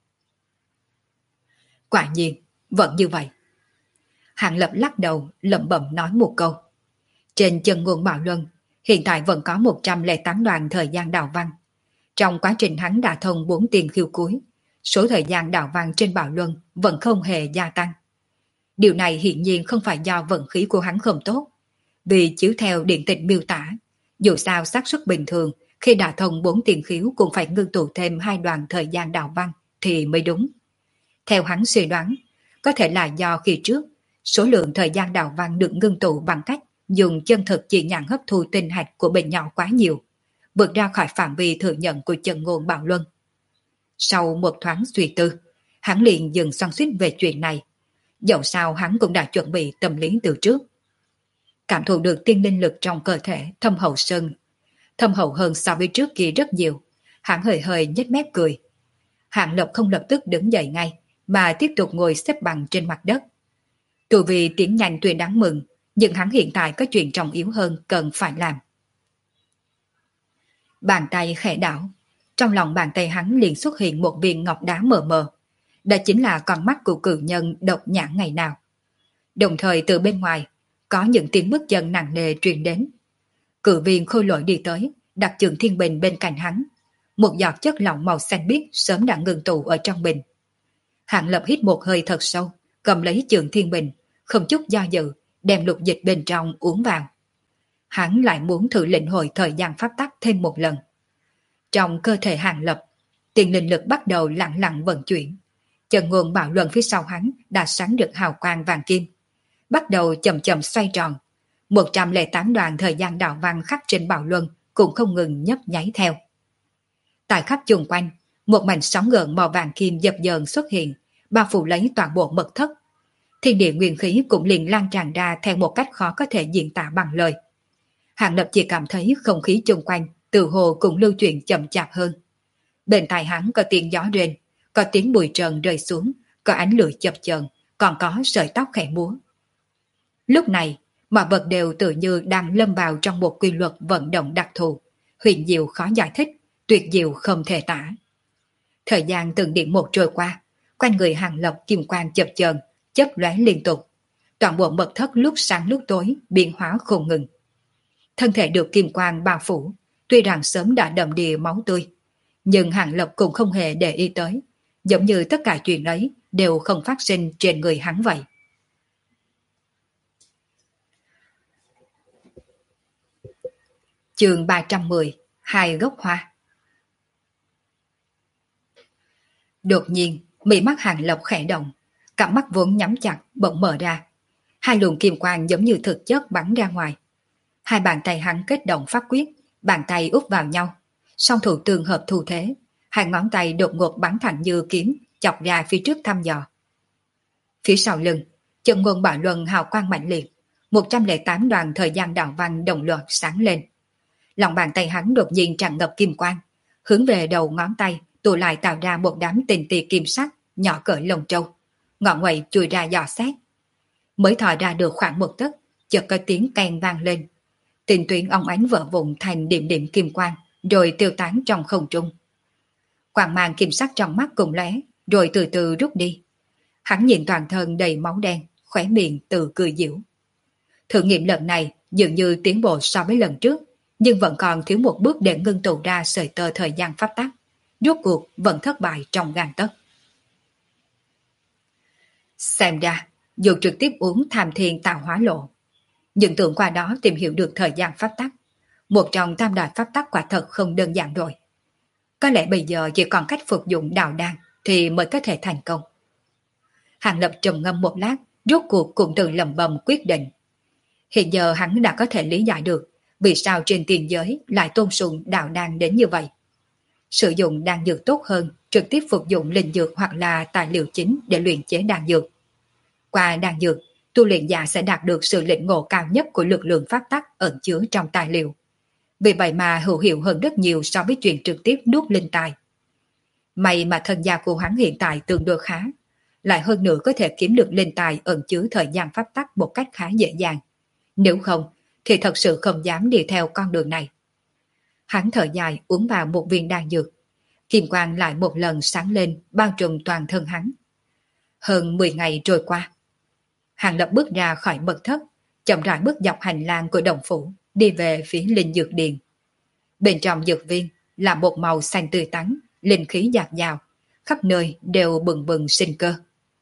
Quả nhiên, vẫn như vậy. Hàng Lập lắc đầu, lẩm bẩm nói một câu. Trên chân nguồn Bảo Luân, hiện tại vẫn có 108 đoạn thời gian đạo văn. Trong quá trình hắn đã thông 4 tiền khiêu cuối, số thời gian đạo văn trên Bảo Luân vẫn không hề gia tăng. Điều này hiển nhiên không phải do vận khí của hắn không tốt, vì chiếu theo điện tịch miêu tả, dù sao xác suất bình thường khi đã thông 4 tiền khiếu cũng phải ngưng tụ thêm 2 đoạn thời gian đạo văn thì mới đúng. Theo hắn suy đoán, có thể là do khi trước, số lượng thời gian đạo văn được ngưng tụ bằng cách dùng chân thực chỉ nhãn hấp thu tinh hạch của bệnh nhỏ quá nhiều, vượt ra khỏi phạm vi thừa nhận của chân ngôn Bảo Luân. Sau một thoáng suy tư, hắn liền dừng xoắn xuýt về chuyện này. Dẫu sao hắn cũng đã chuẩn bị tâm lý từ trước. Cảm thụ được tiên linh lực trong cơ thể thâm hậu hơn so với trước kia rất nhiều. Hắn hơi hơi nhếch mép cười. Hạng Lập không lập tức đứng dậy ngay, mà tiếp tục ngồi xếp bằng trên mặt đất. Dù vì tiến nhanh tuy đáng mừng, nhưng hắn hiện tại có chuyện trọng yếu hơn cần phải làm. Bàn tay khẽ đảo, trong lòng bàn tay hắn liền xuất hiện một viên ngọc đá mờ mờ. Đó chính là con mắt của cự nhân độc nhãn ngày nào. Đồng thời từ bên ngoài, có những tiếng bước chân nặng nề truyền đến. Cự viên khôi lỗi đi tới, đặt Trường Thiên Bình bên cạnh hắn. Một giọt chất lỏng màu xanh biếc sớm đã ngừng tụ ở trong bình. Hạng Lập hít một hơi thật sâu, cầm lấy Trường Thiên Bình, không chút do dự, đem lục dịch bên trong uống vào. Hắn lại muốn thử lĩnh hội thời gian pháp tắc thêm một lần. Trong cơ thể Hạng Lập, tiền linh lực bắt đầu lặng lặng vận chuyển. Chân nguồn bạo luân phía sau hắn đã sáng được hào quang vàng kim. Bắt đầu chậm chậm xoay tròn. 108 đoạn thời gian đạo văn khắc trên bạo luân cũng không ngừng nhấp nháy theo. Tại khắp chung quanh, một mảnh sóng gợn màu vàng kim dập dờn xuất hiện, bao phủ lấy toàn bộ mật thất. Thiên địa nguyên khí cũng liền lan tràn ra theo một cách khó có thể diễn tả bằng lời. Hạng Lập chỉ cảm thấy không khí chung quanh từ hồ cũng lưu chuyển chậm chạp hơn. Bên tai hắn có tiếng gió rền, có tiếng bụi trần rơi xuống, có ánh lửa chập chờn, còn có sợi tóc khẽ múa. Lúc này, mọi vật đều tự như đang lâm vào trong một quy luật vận động đặc thù, huyền diệu khó giải thích, tuyệt diệu không thể tả. Thời gian từng điểm một trôi qua, quanh người Hạng Lập kim quang chập chờn, chớp lóe liên tục. Toàn bộ mật thất lúc sáng lúc tối biến hóa không ngừng. Thân thể được kim quang bao phủ, tuy rằng sớm đã đậm đìa máu tươi, nhưng Hạng Lập cũng không hề để ý tới, giống như tất cả chuyện ấy đều không phát sinh trên người hắn vậy. Chương 310, hai gốc hoa. Đột nhiên, mí mắt Hạng Lập khẽ động, cặp mắt vốn nhắm chặt bỗng mở ra. Hai luồng kim quang giống như thực chất bắn ra ngoài. Hai bàn tay hắn kết động pháp quyết, bàn tay úp vào nhau, song thủ tương hợp thu thế, hai ngón tay đột ngột bắn thành như kiếm, chọc ra phía trước thăm dò. Phía sau lưng, chân ngôn bạo luân hào quang mạnh liệt, 108 đoàn thời gian đạo văn đồng loạt sáng lên. Lòng bàn tay hắn đột nhiên tràn ngập kim quang, hướng về đầu ngón tay tụ lại tạo ra một đám tinh tì kim sắc nhỏ cỡ lồng trâu, ngọn nguậy chui ra dò xét. Mới thò ra được khoảng một tấc, chợt có tiếng keng vang lên. Tiền tuyến ong ánh vỡ vụn thành điểm điểm kim quang, rồi tiêu tán trong không trung. Quang mang kim sắc trong mắt cùng lóe, rồi từ từ rút đi. Hắn nhìn toàn thân đầy máu đen, khóe miệng tự cười giễu. Thử nghiệm lần này dường như tiến bộ so với lần trước, nhưng vẫn còn thiếu một bước để ngưng tụ ra sợi tơ thời gian pháp tắc. Rốt cuộc vẫn thất bại trong gang tấc. Xem ra, dù trực tiếp uống Tham Thiên Tạo Hóa Lộ, nhưng tưởng qua đó tìm hiểu được thời gian pháp tắc, một trong tam đại pháp tắc quả thật không đơn giản rồi. Có lẽ bây giờ chỉ còn cách phục dụng đạo đan thì mới có thể thành công. Hạng Lập trầm ngâm một lát, rốt cuộc cũng tự lẩm bẩm quyết định. Hiện giờ hắn đã có thể lý giải được vì sao trên tiền giới lại tôn sùng đạo đan đến như vậy. Sử dụng đan dược tốt hơn trực tiếp phục dụng linh dược hoặc là tài liệu chính để luyện chế đan dược. Qua đan dược, tu luyện giả sẽ đạt được sự lĩnh ngộ cao nhất của lực lượng pháp tắc ẩn chứa trong tài liệu. Vì vậy mà hữu hiệu hơn rất nhiều so với chuyện trực tiếp nuốt linh tài. May mà thân gia của hắn hiện tại tương đối khá, lại hơn nữa có thể kiếm được linh tài ẩn chứa thời gian pháp tắc một cách khá dễ dàng. Nếu không, thì thật sự không dám đi theo con đường này. Hắn thở dài uống vào một viên đan dược. Kim quang lại một lần sáng lên bao trùm toàn thân hắn. Hơn 10 ngày trôi qua. Hạng Lập bước ra khỏi mật thất, chậm rãi bước dọc hành lang của đồng phủ, đi về phía linh dược điền. Bên trong dược viên là một màu xanh tươi tắn, linh khí dạt dào, khắp nơi đều bừng bừng sinh cơ.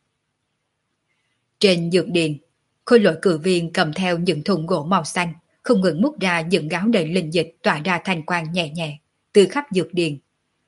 Trên dược điền, khôi lỗi cử viên cầm theo những thùng gỗ màu xanh, không ngừng múc ra những gáo đầy linh dịch tỏa ra thanh quang nhẹ nhẹ từ khắp dược điền.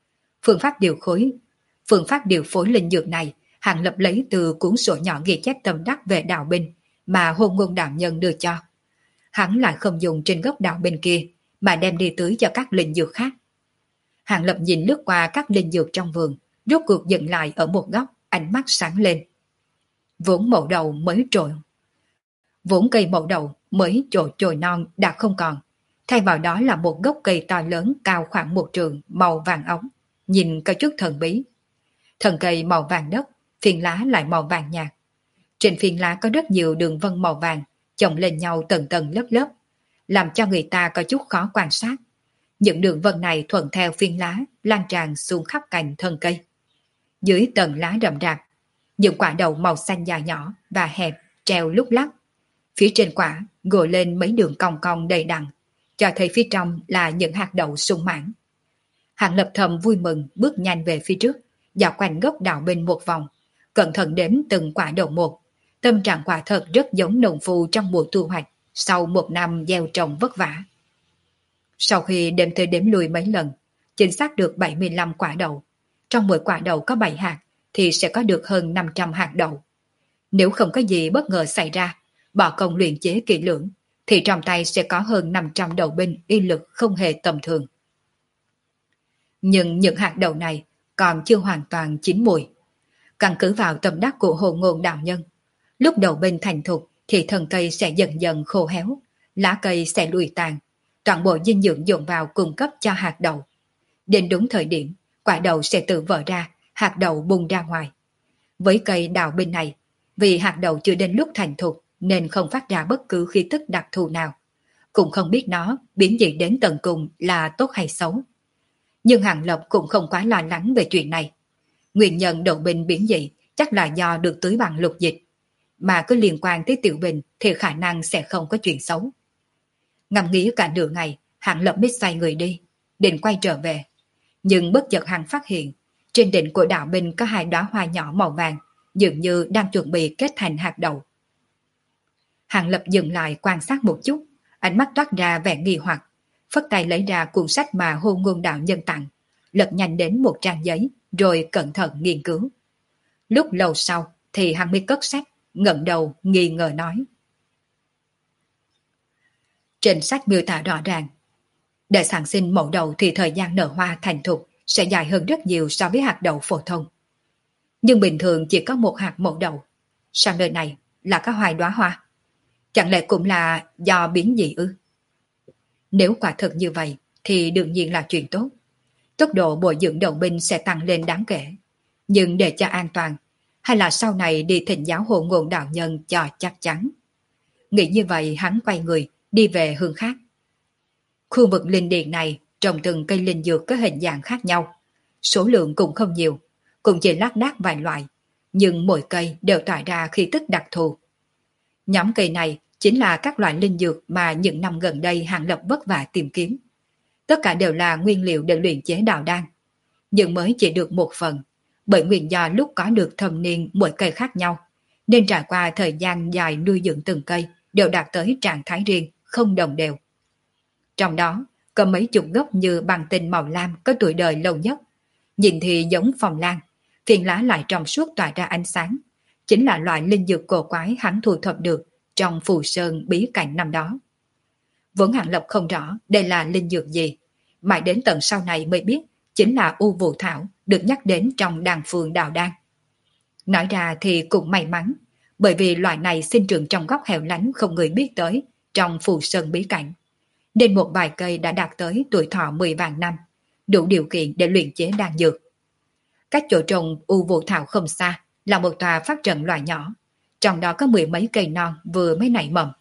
Phương pháp điều phối linh dược này Hạng Lập lấy từ cuốn sổ nhỏ ghi chép tâm đắc về đạo binh mà Hôn Ngôn đạo nhân đưa cho. Hắn lại không dùng trên gốc đạo binh kia mà đem đi tưới cho các linh dược khác. Hạng Lập nhìn lướt qua các linh dược trong vườn, rốt cuộc dừng lại ở một góc, ánh mắt sáng lên. vốn mậu đầu mới trồi. Vốn cây mậu đầu mới chồi non đã không còn, thay vào đó là một gốc cây to lớn cao khoảng 1 trượng màu vàng óng, nhìn có chút thần bí. Thân cây màu vàng đất, phiến lá lại màu vàng nhạt. Trên phiến lá có rất nhiều đường vân màu vàng chồng lên nhau tầng tầng lớp lớp, làm cho người ta có chút khó quan sát. Những đường vân này thuận theo phiến lá lan tràn xuống khắp cành thân cây. Dưới tầng lá rậm rạp, những quả đậu màu xanh dài nhỏ và hẹp treo lúc lắc. Phía trên quả gồ lên mấy đường cong cong đầy đặn, cho thấy phía trong là những hạt đậu sung mãn. Hạng Lập thầm vui mừng bước nhanh về phía trước, dạo quanh gốc đào bên một vòng, cẩn thận đếm từng quả đậu một. Tâm trạng quả thật rất giống nông phu trong mùa thu hoạch sau 1 năm gieo trồng vất vả. Sau khi đếm tới đếm lui mấy lần, chính xác được 75 quả đậu. Trong mỗi quả đậu có 7 hạt thì sẽ có được hơn 500 hạt đậu. Nếu không có gì bất ngờ xảy ra, bỏ công luyện chế kỹ lưỡng, thì trong tay sẽ có hơn 500 đậu binh uy lực không hề tầm thường. Nhưng những hạt đậu này còn chưa hoàn toàn chín mùi. Căn cứ vào tâm đắc của Hồ Ngôn đạo nhân, lúc đậu binh thành thục thì thân cây sẽ dần dần khô héo, lá cây sẽ lùi tàn, toàn bộ dinh dưỡng dồn vào cung cấp cho hạt đậu. Đến đúng thời điểm, quả đậu sẽ tự vỡ ra, hạt đậu bung ra ngoài. Với cây đào binh này, vì hạt đậu chưa đến lúc thành thục nên không phát ra bất cứ khí tức đặc thù nào, cũng không biết nó biến dị đến tận cùng là tốt hay xấu. Nhưng Hàng Lập cũng không quá lo lắng về chuyện này. Nguyên nhân đậu binh biến dị chắc là do được tưới bằng lục dịch, mà cứ liên quan tới tiểu bình thì khả năng sẽ không có chuyện xấu. Ngẫm nghĩ cả nửa ngày, Hàng Lập mới xoay người đi, định quay trở về. Nhưng bất chợt hắn phát hiện, trên đỉnh của đạo binh có 2 đóa hoa nhỏ màu vàng, dường như đang chuẩn bị kết thành hạt đậu. Hàng Lập dừng lại quan sát một chút, ánh mắt toát ra vẻ nghi hoặc, phất tay lấy ra cuốn sách mà Hồ Ngôn đạo nhân tặng, lật nhanh đến một trang giấy, rồi cẩn thận nghiên cứu. Lúc lâu sau thì hắn mới cất sách, ngẩng đầu nghi ngờ nói. Trên sách miêu tả rõ ràng, để sản sinh mẫu đậu thì thời gian nở hoa thành thục sẽ dài hơn rất nhiều so với hạt đậu phổ thông. Nhưng bình thường chỉ có 1 hạt mẫu đậu, sang nơi này là có 2 đóa hoa. Chẳng lẽ cũng là do biến dị ư? Nếu quả thật như vậy thì đương nhiên là chuyện tốt. Tốc độ bồi dưỡng đậu binh sẽ tăng lên đáng kể. Nhưng để cho an toàn, hay là sau này đi thỉnh giáo Hồ Ngôn đạo nhân cho chắc chắn. Nghĩ như vậy hắn quay người, đi về hướng khác. Khu vực linh điền này trồng từng cây linh dược có hình dạng khác nhau. Số lượng cũng không nhiều, cũng chỉ lác đác vài loại, nhưng mỗi cây đều tỏa ra khí tức đặc thù. Nhóm cây này chính là các loại linh dược mà những năm gần đây Hàng Lập vất vả tìm kiếm. Tất cả đều là nguyên liệu để luyện chế đạo đan, nhưng mới chỉ được 1 phần, bởi nguyên do lúc có được thâm niên mỗi cây khác nhau, nên trải qua thời gian dài nuôi dưỡng từng cây đều đạt tới trạng thái riêng, không đồng đều. Trong đó, có mấy chục gốc như bằng tinh màu lam có tuổi đời lâu nhất, nhìn thì giống phong lan, phiền lá lại trong suốt tỏa ra ánh sáng, chính là loại linh dược cổ quái hắn thu thập được trong phù sơn bí cảnh năm đó. Vốn Hàng Lập không rõ đây là linh dược gì, mãi đến tận sau này mới biết chính là u vụ thảo được nhắc đến trong đàn phương đạo đan. Nói ra thì cũng may mắn, bởi vì loại này sinh trưởng trong góc hẻo lánh không người biết tới trong phù sơn bí cảnh, nên một vài cây đã đạt tới tuổi thọ 10 vạn năm, đủ điều kiện để luyện chế đan dược. Cách chỗ trồng u vụ thảo không xa là một tòa phát trận loại nhỏ, trong đó có 10 mấy cây non vừa mới nảy mầm.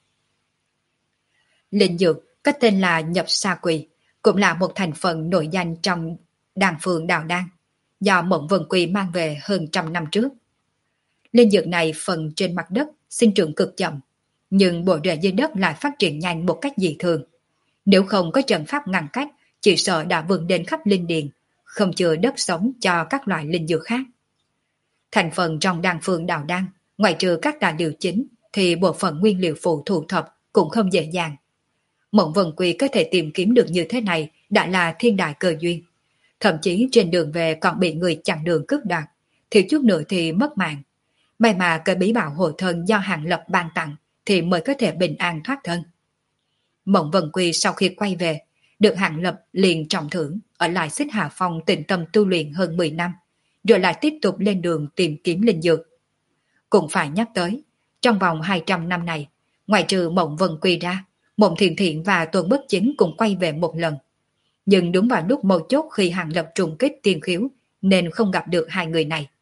Linh dược có tên là nhập sa quỳ, cũng là một thành phần nổi danh trong đàn phương đạo đan, do Mộng Vân Quỳ mang về hơn 100 năm trước. Linh dược này phần trên mặt đất sinh trưởng cực chậm, nhưng bộ rễ dưới đất lại phát triển nhanh một cách dị thường. Nếu không có trận pháp ngăn cách, chỉ sợ đã vươn đến khắp linh điền, không chừa đất sống cho các loại linh dược khác. Thành phần trong đan phương đạo đan, ngoài trừ các tài liệu chính, thì bộ phận nguyên liệu phụ thu thập cũng không dễ dàng. Mộng Vân Quỳ có thể tìm kiếm được như thế này đã là thiên đại cơ duyên. Thậm chí trên đường về còn bị người chặn đường cướp đoạt, thiếu chút nữa thì mất mạng. May mà cây bí bảo hộ thân do Hàng Lập ban tặng thì mới có thể bình an thoát thân. Mộng Vân Quỳ sau khi quay về, được Hàng Lập liền trọng thưởng, ở lại Xích Hà Phong tĩnh tâm tu luyện hơn 10 năm, rồi lại tiếp tục lên đường tìm kiếm linh dược. cũng phải nhắc tới. Trong vòng 200 năm này, ngoại trừ Mộng Vân Quy ra, Mộng Thiện Thiện và Tuần Bất Chính cũng quay về một lần. Nhưng đúng vào lúc mấu chốt khi Hàng Lập trùng kích tiên khiếu, nên không gặp được hai người này.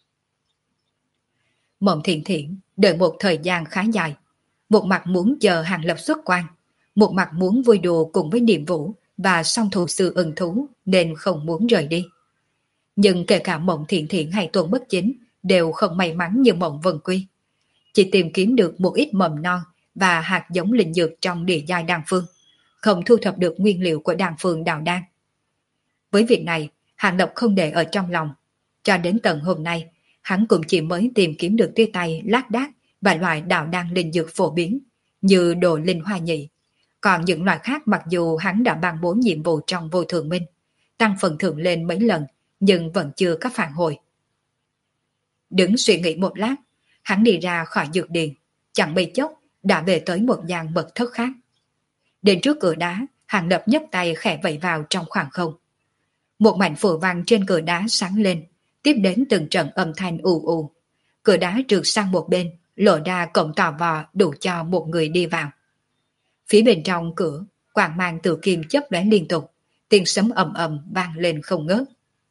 Mộng Thiện Thiện đợi một thời gian khá dài, một mặt muốn chờ Hàng Lập xuất quan, một mặt muốn vui đùa cùng với Niệm Vũ và song thủ sư ưng thú nên không muốn rời đi. Nhưng kể cả Mộng Thiện Thiện hay Tuần Bất Chính đều không may mắn như Mộng Vân Quy. Chỉ tìm kiếm được một ít mầm non và hạt giống linh dược trong địa giai đan phương, không thu thập được nguyên liệu của đan phương đào đan. Với việc này, Hàng Lập không để ở trong lòng. Cho đến tận hôm nay, hắn cũng chỉ mới tìm kiếm được tia tay lác đác và loại đào đan linh dược phổ biến, như đồ linh hoa nhị. Còn những loại khác mặc dù hắn đã ban bố nhiệm vụ trong vô thượng minh, tăng phần thưởng lên mấy lần, nhưng vẫn chưa có phản hồi. Đứng suy nghĩ một lát, hắn đi ra khỏi dược điền, chẳng mấy chốc đã về tới một gian mật thất khác. Đến trước cửa đá, Hàng Lập nhấc tay khẽ vẫy vào trong khoảng không. Một mảnh phù văn trên cửa đá sáng lên, tiếp đến từng trận âm thanh ù ù. Cửa đá trượt sang một bên, lộ ra cổng tò vò đủ cho một người đi vào. Phía bên trong cửa, quang mang từ kim chớp lóe liên tục, tiếng sấm ầm ầm vang lên không ngớt.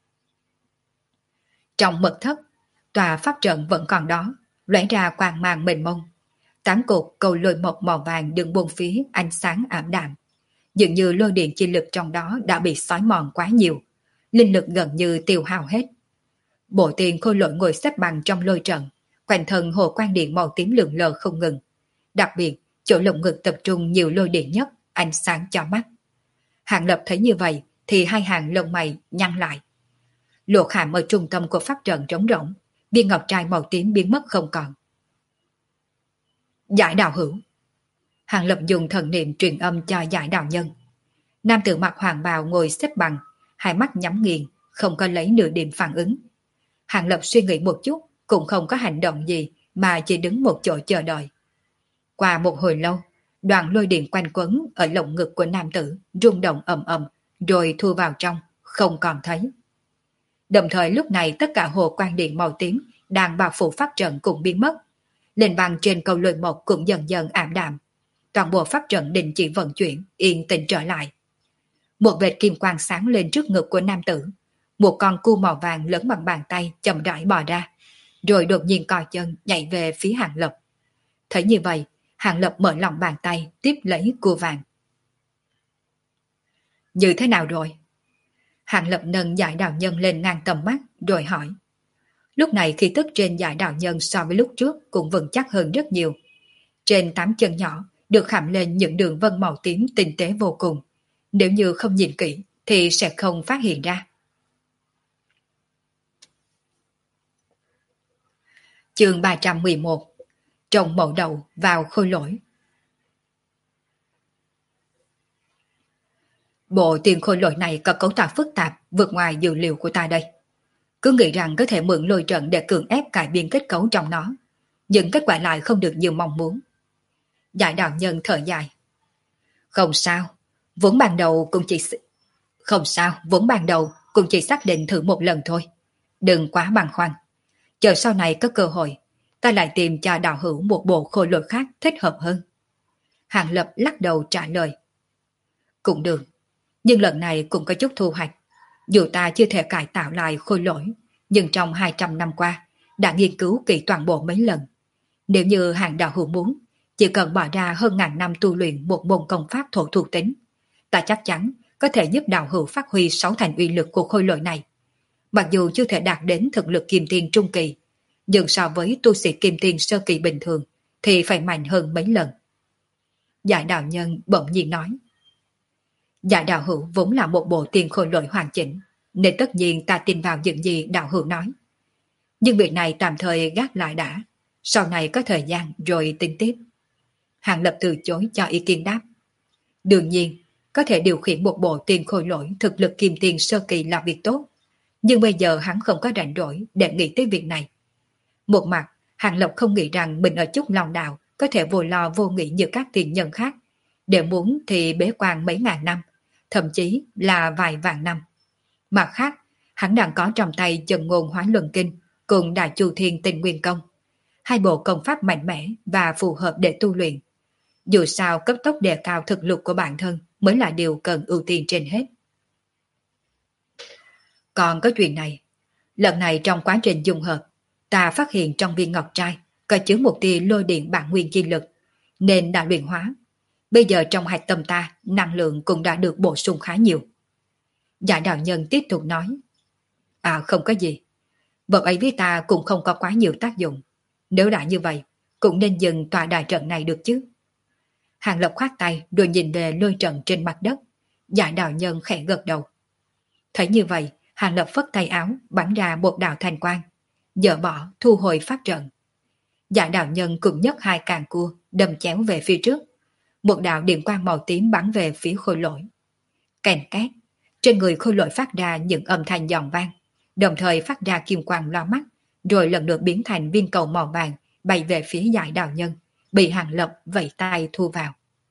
Trong mật thất, tòa pháp trận vẫn còn đó, lóe ra quang mang mênh mông. 8 cột cầu lôi mộc màu vàng đứng bốn phía ánh sáng ảm đạm. Dường như lôi điện chi lực trong đó đã bị xói mòn quá nhiều, linh lực gần như tiêu hao hết. Bộ tiền khôi lỗi ngồi xếp bằng trong lôi trận, quanh thân hồ quang điện màu tím lượn lờ không ngừng. Đặc biệt, chỗ lồng ngực tập trung nhiều lôi điện nhất, ánh sáng cho mắt. Hàng Lập thấy như vậy thì hai hàng lông mày nhăn lại. Lỗ khảm ở trung tâm của pháp trận trống rỗng, viên ngọc trai màu tím biến mất không còn. Giải đạo hữu. Hàng Lập dùng thần niệm truyền âm cho giải đạo nhân. Nam tử mặc hoàng bào ngồi xếp bằng, hai mắt nhắm nghiền, không có lấy nửa điểm phản ứng. Hàng Lập suy nghĩ một chút, cũng không có hành động gì mà chỉ đứng một chỗ chờ đợi. Qua một hồi lâu, đoàn lôi điện quanh quấn ở lồng ngực của nam tử rung động ầm ầm, rồi thu vào trong, không còn thấy. Đồng thời lúc này tất cả hồ quang điện màu tím đang bao phủ pháp trận cũng biến mất. Lệnh vàng trên cầu lôi mộc cũng dần dần ảm đạm. Toàn bộ pháp trận đình chỉ vận chuyển, yên tĩnh trở lại. Một vệt kim quang sáng lên trước ngực của nam tử. Một con cu màu vàng lớn bằng bàn tay chậm rãi bò ra, rồi đột nhiên co chân nhảy về phía Hàng Lập. Thấy như vậy, Hàng Lập mở lòng bàn tay tiếp lấy cua vàng. Như thế nào rồi? Hàng Lập nâng giải đạo nhân lên ngang tầm mắt rồi hỏi. Lúc này khí tức trên giải đạo nhân so với lúc trước cũng vững chắc hơn rất nhiều. Trên 8 chân nhỏ được khảm lên những đường vân màu tím tinh tế vô cùng. Nếu như không nhìn kỹ thì sẽ không phát hiện ra. Chương 311. Trồng mậu đậu vào khôi lỗi. Bộ tiền khôi lỗi này có cấu tạo phức tạp vượt ngoài dự liệu của ta đây. Cứ nghĩ rằng có thể mượn lôi trận để cưỡng ép cải biên kết cấu trong nó, nhưng kết quả lại không được như mong muốn. Giải đạo nhân thở dài. Không sao, vốn ban đầu cũng chỉ xác định thử một lần thôi. Đừng quá băn khoăn. Chờ sau này có cơ hội, ta lại tìm cho đạo hữu một bộ khôi lỗi khác thích hợp hơn. Hàng Lập lắc đầu trả lời. Cũng được, nhưng lần này cũng có chút thu hoạch. Dù ta chưa thể cải tạo lại khôi lỗi, nhưng trong 200 năm qua đã nghiên cứu kỹ toàn bộ mấy lần. Nếu như hàng đạo hữu muốn, chỉ cần bỏ ra hơn ngàn năm tu luyện một môn công pháp thổ thuộc tính, ta chắc chắn có thể giúp đạo hữu phát huy 6 thành uy lực của khôi lỗi này. Mặc dù chưa thể đạt đến thực lực kim tiên trung kỳ, nhưng so với tu sĩ kim tiên sơ kỳ bình thường thì phải mạnh hơn mấy lần. Giải đạo nhân bỗng nhiên nói. Giải đạo hữu vốn là một bộ tiền khôi lỗi hoàn chỉnh, nên tất nhiên ta tin vào những gì đạo hữu nói. Nhưng việc này tạm thời gác lại đã, sau này có thời gian rồi tính tiếp. Hàng Lập từ chối cho ý kiến đáp. Đương nhiên, có thể điều khiển một bộ tiền khôi lỗi thực lực kim tiền sơ kỳ là việc tốt, nhưng bây giờ hắn không có rảnh rỗi để nghĩ tới việc này. Một mặt, Hàng Lập không nghĩ rằng mình ở chút lòng đạo có thể vô lo vô nghĩ như các tiền nhân khác, để muốn thì bế quan mấy ngàn năm, thậm chí là vài vạn năm. Mặt khác, hắn đang có trong tay chân ngôn hóa luân kinh cùng Đại Chu Thiên Tinh Nguyên Công. hai bộ công pháp mạnh mẽ và phù hợp để tu luyện. Dù sao cấp tốc đề cao thực lực của bản thân mới là điều cần ưu tiên trên hết. Còn có chuyện này, lần này trong quá trình dung hợp, ta phát hiện trong viên ngọc trai có chứa một tia lôi điện bản nguyên chi lực, nên đã luyện hóa. Bây giờ trong hạch tâm ta, năng lượng cũng đã được bổ sung khá nhiều. Giả đạo nhân tiếp tục nói, không có gì, vật ấy với ta cũng không có quá nhiều tác dụng. Nếu đã như vậy, cũng nên dừng tòa đại trận này được chứ. Hàng Lập khoát tay rồi nhìn về lôi trận trên mặt đất. Giả đạo nhân khẽ gật đầu. Thấy như vậy, Hàng Lập phất tay áo bắn ra một đạo thanh quang, dỡ bỏ thu hồi pháp trận. Giả đạo nhân cũng nhấc hai càng cua đâm chéo về phía trước. Một đạo điện quang màu tím bắn về phía khôi lỗi. Kèn két, trên người khôi lỗi phát ra những âm thanh giòn vang, đồng thời phát ra kim quang loa mắt, rồi lần lượt biến thành viên cầu màu vàng bay về phía Giải đạo nhân, bị Hàng Lập vẫy tay thu vào.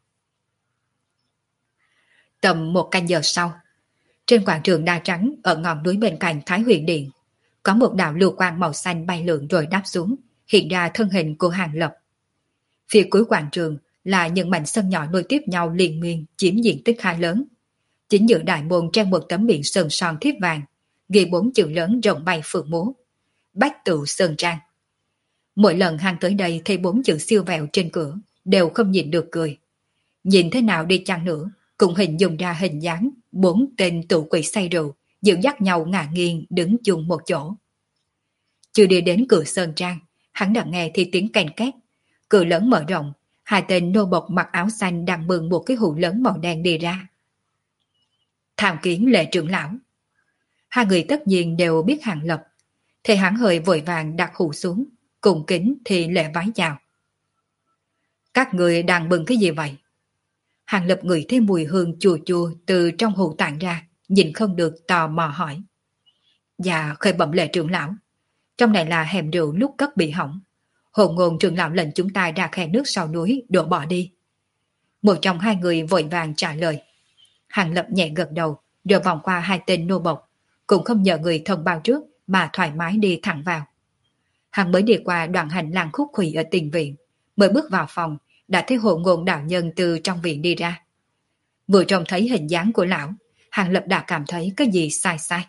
Tầm một canh giờ sau, trên quảng trường đa trắng ở ngọn núi bên cạnh Thái Huyền Điện, có một đạo lưu quang màu xanh bay lượn rồi đáp xuống, hiện ra thân hình của Hàng Lập. Phía cuối quảng trường là những mảnh sân nhỏ nối tiếp nhau liên miên chiếm diện tích khá lớn. Chính giữa đại môn treo một tấm biển sơn son thiếp vàng, ghi 4 chữ lớn rộng bay phượng múa: Bách Tựu Sơn Trang. Mỗi lần Hàng tới đây thấy 4 chữ siêu vẹo trên cửa, đều không nhìn được cười. Nhìn thế nào đi chăng nữa, cũng hình dung ra hình dáng 4 tên tụ quỷ say rượu, dẫn dắt nhau ngả nghiêng đứng chung một chỗ. Chưa đi đến cửa Sơn Trang, hắn đã nghe thì tiếng kèn két. Cửa lớn mở rộng, hai tên nô bộc mặc áo xanh đang bưng một cái hũ lớn màu đen đi ra. Tham kiến Lệ trưởng lão. Hai người tất nhiên đều biết Hàng Lập, thì hắn hơi vội vàng đặt hũ xuống, cùng kính thì lễ vái chào. Các người đang bưng cái gì vậy? Hàng Lập ngửi thấy mùi hương chua chua từ trong hũ tản ra, nhìn không được tò mò hỏi. Dạ khởi bẩm Lệ trưởng lão, trong này là hẻm rượu lúc cất bị hỏng. Hồ Ngôn trưởng lão lệnh chúng ta ra khe nước sau núi đổ bỏ đi. Một trong hai người vội vàng trả lời. Hàng Lập nhẹ gật đầu, rồi vòng qua hai tên nô bộc, cũng không nhờ người thông báo trước mà thoải mái đi thẳng vào. Hắn mới đi qua đoạn hành lang khúc khuỷu ở tiền viện, mới bước vào phòng đã thấy Hồ Ngôn đạo nhân từ trong viện đi ra. Vừa trông thấy hình dáng của lão, Hàng Lập đã cảm thấy cái gì sai sai.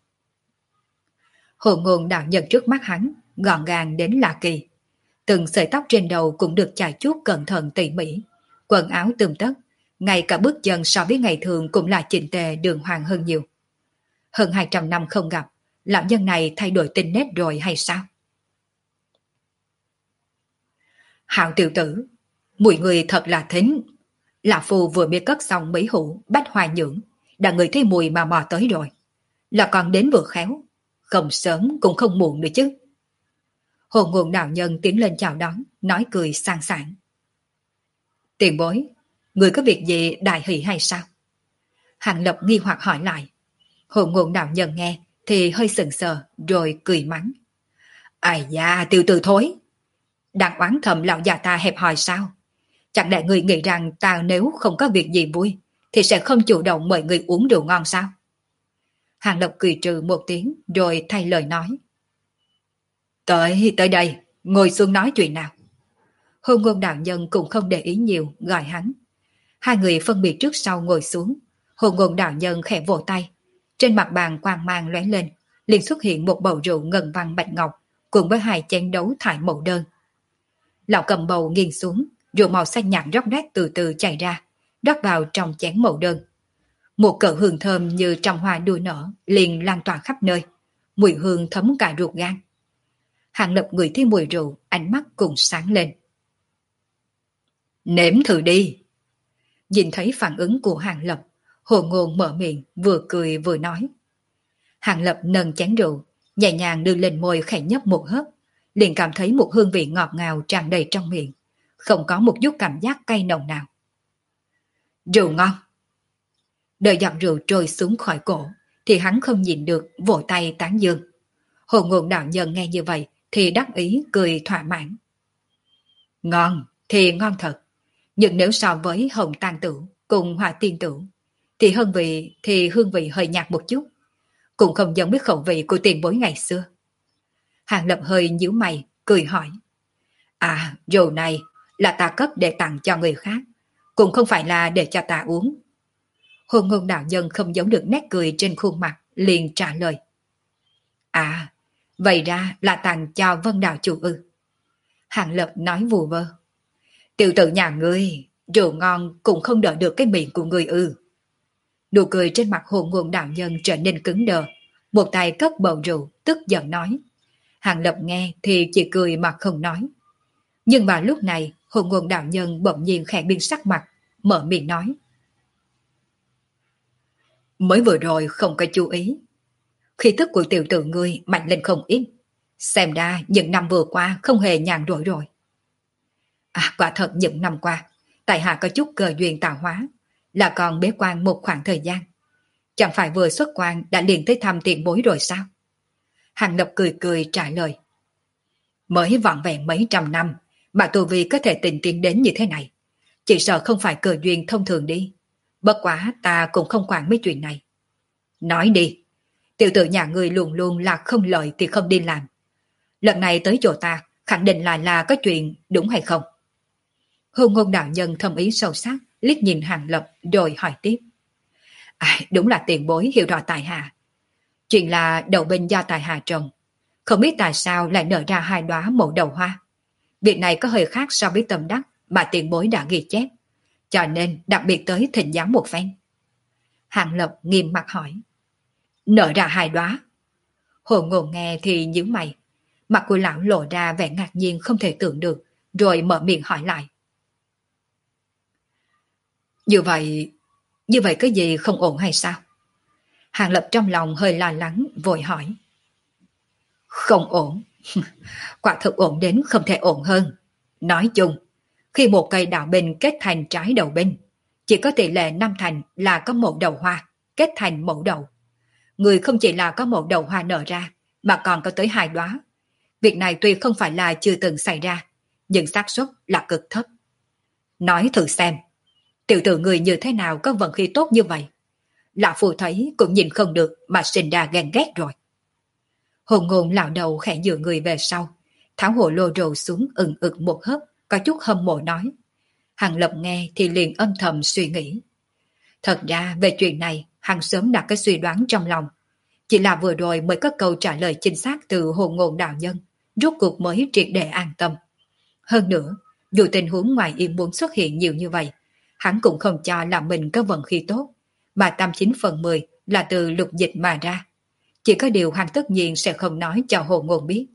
Hồ Ngôn đạo nhân trước mắt hắn gọn gàng đến lạ kỳ. Từng sợi tóc trên đầu cũng được chải chuốt cẩn thận tỉ mỉ, quần áo tươm tất, ngay cả bước chân so với ngày thường cũng là chỉnh tề đường hoàng hơn nhiều. Hơn 200 năm không gặp, lão nhân này thay đổi tính nết rồi hay sao? Hạo tiểu tử, mùi người thật là thính. Lão phu vừa mới cất xong mấy hũ bách hoa nhưỡng, đã ngửi thấy mùi mà mò tới rồi. Là còn đến vừa khéo, không sớm cũng không muộn nữa chứ. Hồ Ngôn đạo nhân tiến lên chào đón, nói cười sang sảng. Tiền bối, người có việc gì đại hỷ hay sao? Hàng Lập nghi hoặc hỏi lại. Hồ Ngôn đạo nhân nghe thì hơi sừng sờ rồi cười mắng. Ai da, tiểu tử thối. Đang oán thầm lão già ta hẹp hòi sao? Chẳng lẽ người nghĩ rằng ta nếu không có việc gì vui thì sẽ không chủ động mời người uống rượu ngon sao? Hàng Lập cười trừ một tiếng rồi thay lời nói. Tới đây, ngồi xuống nói chuyện nào. Hồ Ngôn đạo nhân cũng không để ý nhiều, gọi hắn. Hai người phân biệt trước sau ngồi xuống. Hồ Ngôn đạo nhân khẽ vỗ tay. Trên mặt bàn quang mang lóe lên, liền xuất hiện một bầu rượu ngân vang bạch ngọc, cùng với 2 chén đấu thải màu đơn. Lão cầm bầu nghiêng xuống, rượu màu xanh nhạt róc rách từ từ chảy ra, rót vào trong chén màu đơn. Một cỡ hương thơm như trong hoa đua nở liền lan tỏa khắp nơi, mùi hương thấm cả ruột gan. Hàng Lập ngửi thấy mùi rượu, ánh mắt cũng sáng lên. Nếm thử đi. Nhìn thấy phản ứng của Hàng Lập, Hồ Ngôn mở miệng vừa cười vừa nói. Hàng Lập nâng chén rượu, nhẹ nhàng đưa lên môi khẽ nhấp một hớp, liền cảm thấy một hương vị ngọt ngào tràn đầy trong miệng, không có một chút cảm giác cay nồng nào. Rượu ngon. Đợi giọt rượu trôi xuống khỏi cổ, thì hắn không nhìn được vỗ tay tán dương. Hồ Ngôn đạo nhân nghe như vậy thì đắc ý cười thỏa mãn. Ngon thì ngon thật, nhưng nếu so với hồng tang tử cùng hỏa tiên tử thì hương vị hơi nhạt một chút, cũng không giống với khẩu vị của tiền bối ngày xưa. Hàng Lập hơi nhíu mày, cười hỏi. À, rượu này là ta cất để tặng cho người khác, cũng không phải là để cho ta uống. Hồ Ngôn đạo nhân không giấu được nét cười trên khuôn mặt, liền trả lời. À, vậy ra là tặng cho Vân đạo chủ ư? Hàng Lập nói vù vơ. Tiểu tử nhà ngươi, rượu ngon cũng không đỡ được cái miệng của ngươi ư? Nụ cười trên mặt Hồ Ngôn đạo nhân trở nên cứng đờ, một tay cất bầu rượu, tức giận nói. Hàng Lập nghe thì chỉ cười mà không nói. Nhưng mà lúc này, Hồ Ngôn đạo nhân bỗng nhiên khẽ biến sắc mặt, mở miệng nói. Mới vừa rồi không có chú ý. Khí tức của tiểu tử ngươi mạnh lên không ít. Xem ra những năm vừa qua không hề nhàn rỗi rồi. À, quả thật những năm qua, tại hạ có chút cơ duyên tạo hóa, là còn bế quan một khoảng thời gian. Chẳng phải vừa xuất quan đã liền tới thăm tiền bối rồi sao? Hàng Lập cười cười trả lời. Mới vọn vẹn mấy trăm năm mà tu vi có thể tình tiến đến như thế này. Chỉ sợ không phải cơ duyên thông thường đi. Bất quá ta cũng không quản mấy chuyện này. Nói đi, tiểu tử nhà ngươi luôn luôn là không lợi thì không đi làm. Lần này tới chỗ ta khẳng định là có chuyện đúng hay không? Hôn ngôn đạo nhân thâm ý sâu sắc liếc nhìn Hàng Lập rồi hỏi tiếp. À, đúng là tiền bối hiểu rõ tài hạ. Chuyện là đậu binh do tài hạ trồng. Không biết tại sao lại nở ra hai đóa mẫu đầu hoa. Việc này có hơi khác so với tâm đắc mà tiền bối đã ghi chép. Cho nên đặc biệt tới thỉnh giáo một phen. Hàng Lập nghiêm mặt hỏi. Nở ra hai đóa. Hồ Ngôn nghe thì nhíu mày. Mặt của lão lộ ra vẻ ngạc nhiên không thể tưởng được, rồi mở miệng hỏi lại. Như vậy cái gì không ổn hay sao? Hàng Lập trong lòng hơi lo lắng, vội hỏi. Không ổn. Quả thực ổn đến không thể ổn hơn. Nói chung, khi một cây đạo binh kết thành trái đầu binh, chỉ có tỷ lệ 5 thành là có một đầu hoa, kết thành mẫu đầu. Người không chỉ là có một đầu hoa nở ra, mà còn có tới hai đóa. Việc này tuy không phải là chưa từng xảy ra, nhưng xác suất là cực thấp. Nói thử xem, tiểu tử người như thế nào có vận khí tốt như vậy? Lão Phu thấy cũng nhìn không được mà sinh ra ghen ghét rồi. Hồn ngôn lão đầu khẽ dựa người về sau, tháo hồ lô rượu xuống ực một hớp, có chút hâm mộ nói. Hàng Lập nghe thì liền âm thầm suy nghĩ. Thật ra về chuyện này, hắn sớm đặt cái suy đoán trong lòng. Chỉ là vừa rồi mới có câu trả lời chính xác từ hồn ngôn đạo nhân, rốt cuộc mới triệt để an tâm. Hơn nữa, dù tình huống ngoài ý muốn xuất hiện nhiều như vậy, hắn cũng không cho là mình có vận khí tốt, mà 89/10 là từ lục dịch mà ra. Chỉ có điều hắn tất nhiên sẽ không nói cho hồ ngôn biết.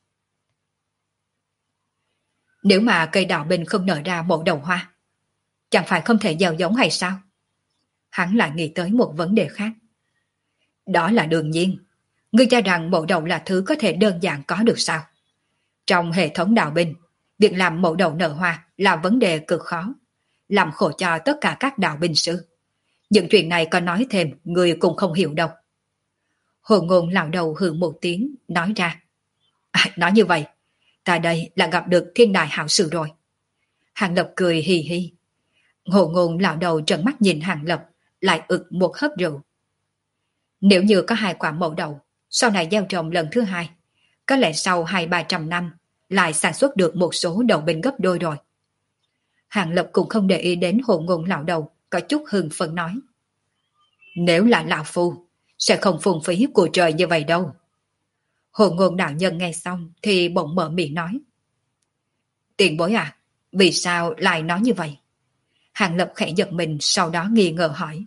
Nếu mà cây đạo binh không nở ra một đầu hoa, chẳng phải không thể gieo giống hay sao? Hắn lại nghĩ tới một vấn đề khác. Đó là đương nhiên. Ngươi cho rằng mẫu đầu là thứ có thể đơn giản có được sao? Trong hệ thống đạo binh, việc làm mẫu đầu nở hoa là vấn đề cực khó, làm khổ cho tất cả các đạo binh sư. Những chuyện này có nói thêm, ngươi cũng không hiểu đâu. Hồ ngôn lão đầu hừ một tiếng, nói ra. Nói như vậy, ta đây là gặp được thiên đại hảo sự rồi. Hàng Lập cười hì hì. Hồ ngôn lão đầu trợn mắt nhìn Hàng Lập, lại ực một hớp rượu. Nếu như có hai quả mẫu đầu, sau này gieo trồng lần thứ hai, có lẽ sau 200-300 năm lại sản xuất được một số đầu binh gấp đôi rồi. Hàng Lập cũng không để ý đến hồ ngôn lão đầu, có chút hưng phấn nói. Nếu là lão phu, sẽ không phung phí của trời như vậy đâu. Hồ ngôn đạo nhân nghe xong thì bỗng mở miệng nói. Tiền bối à, vì sao lại nói như vậy? Hàng Lập khẽ giật mình, sau đó nghi ngờ hỏi.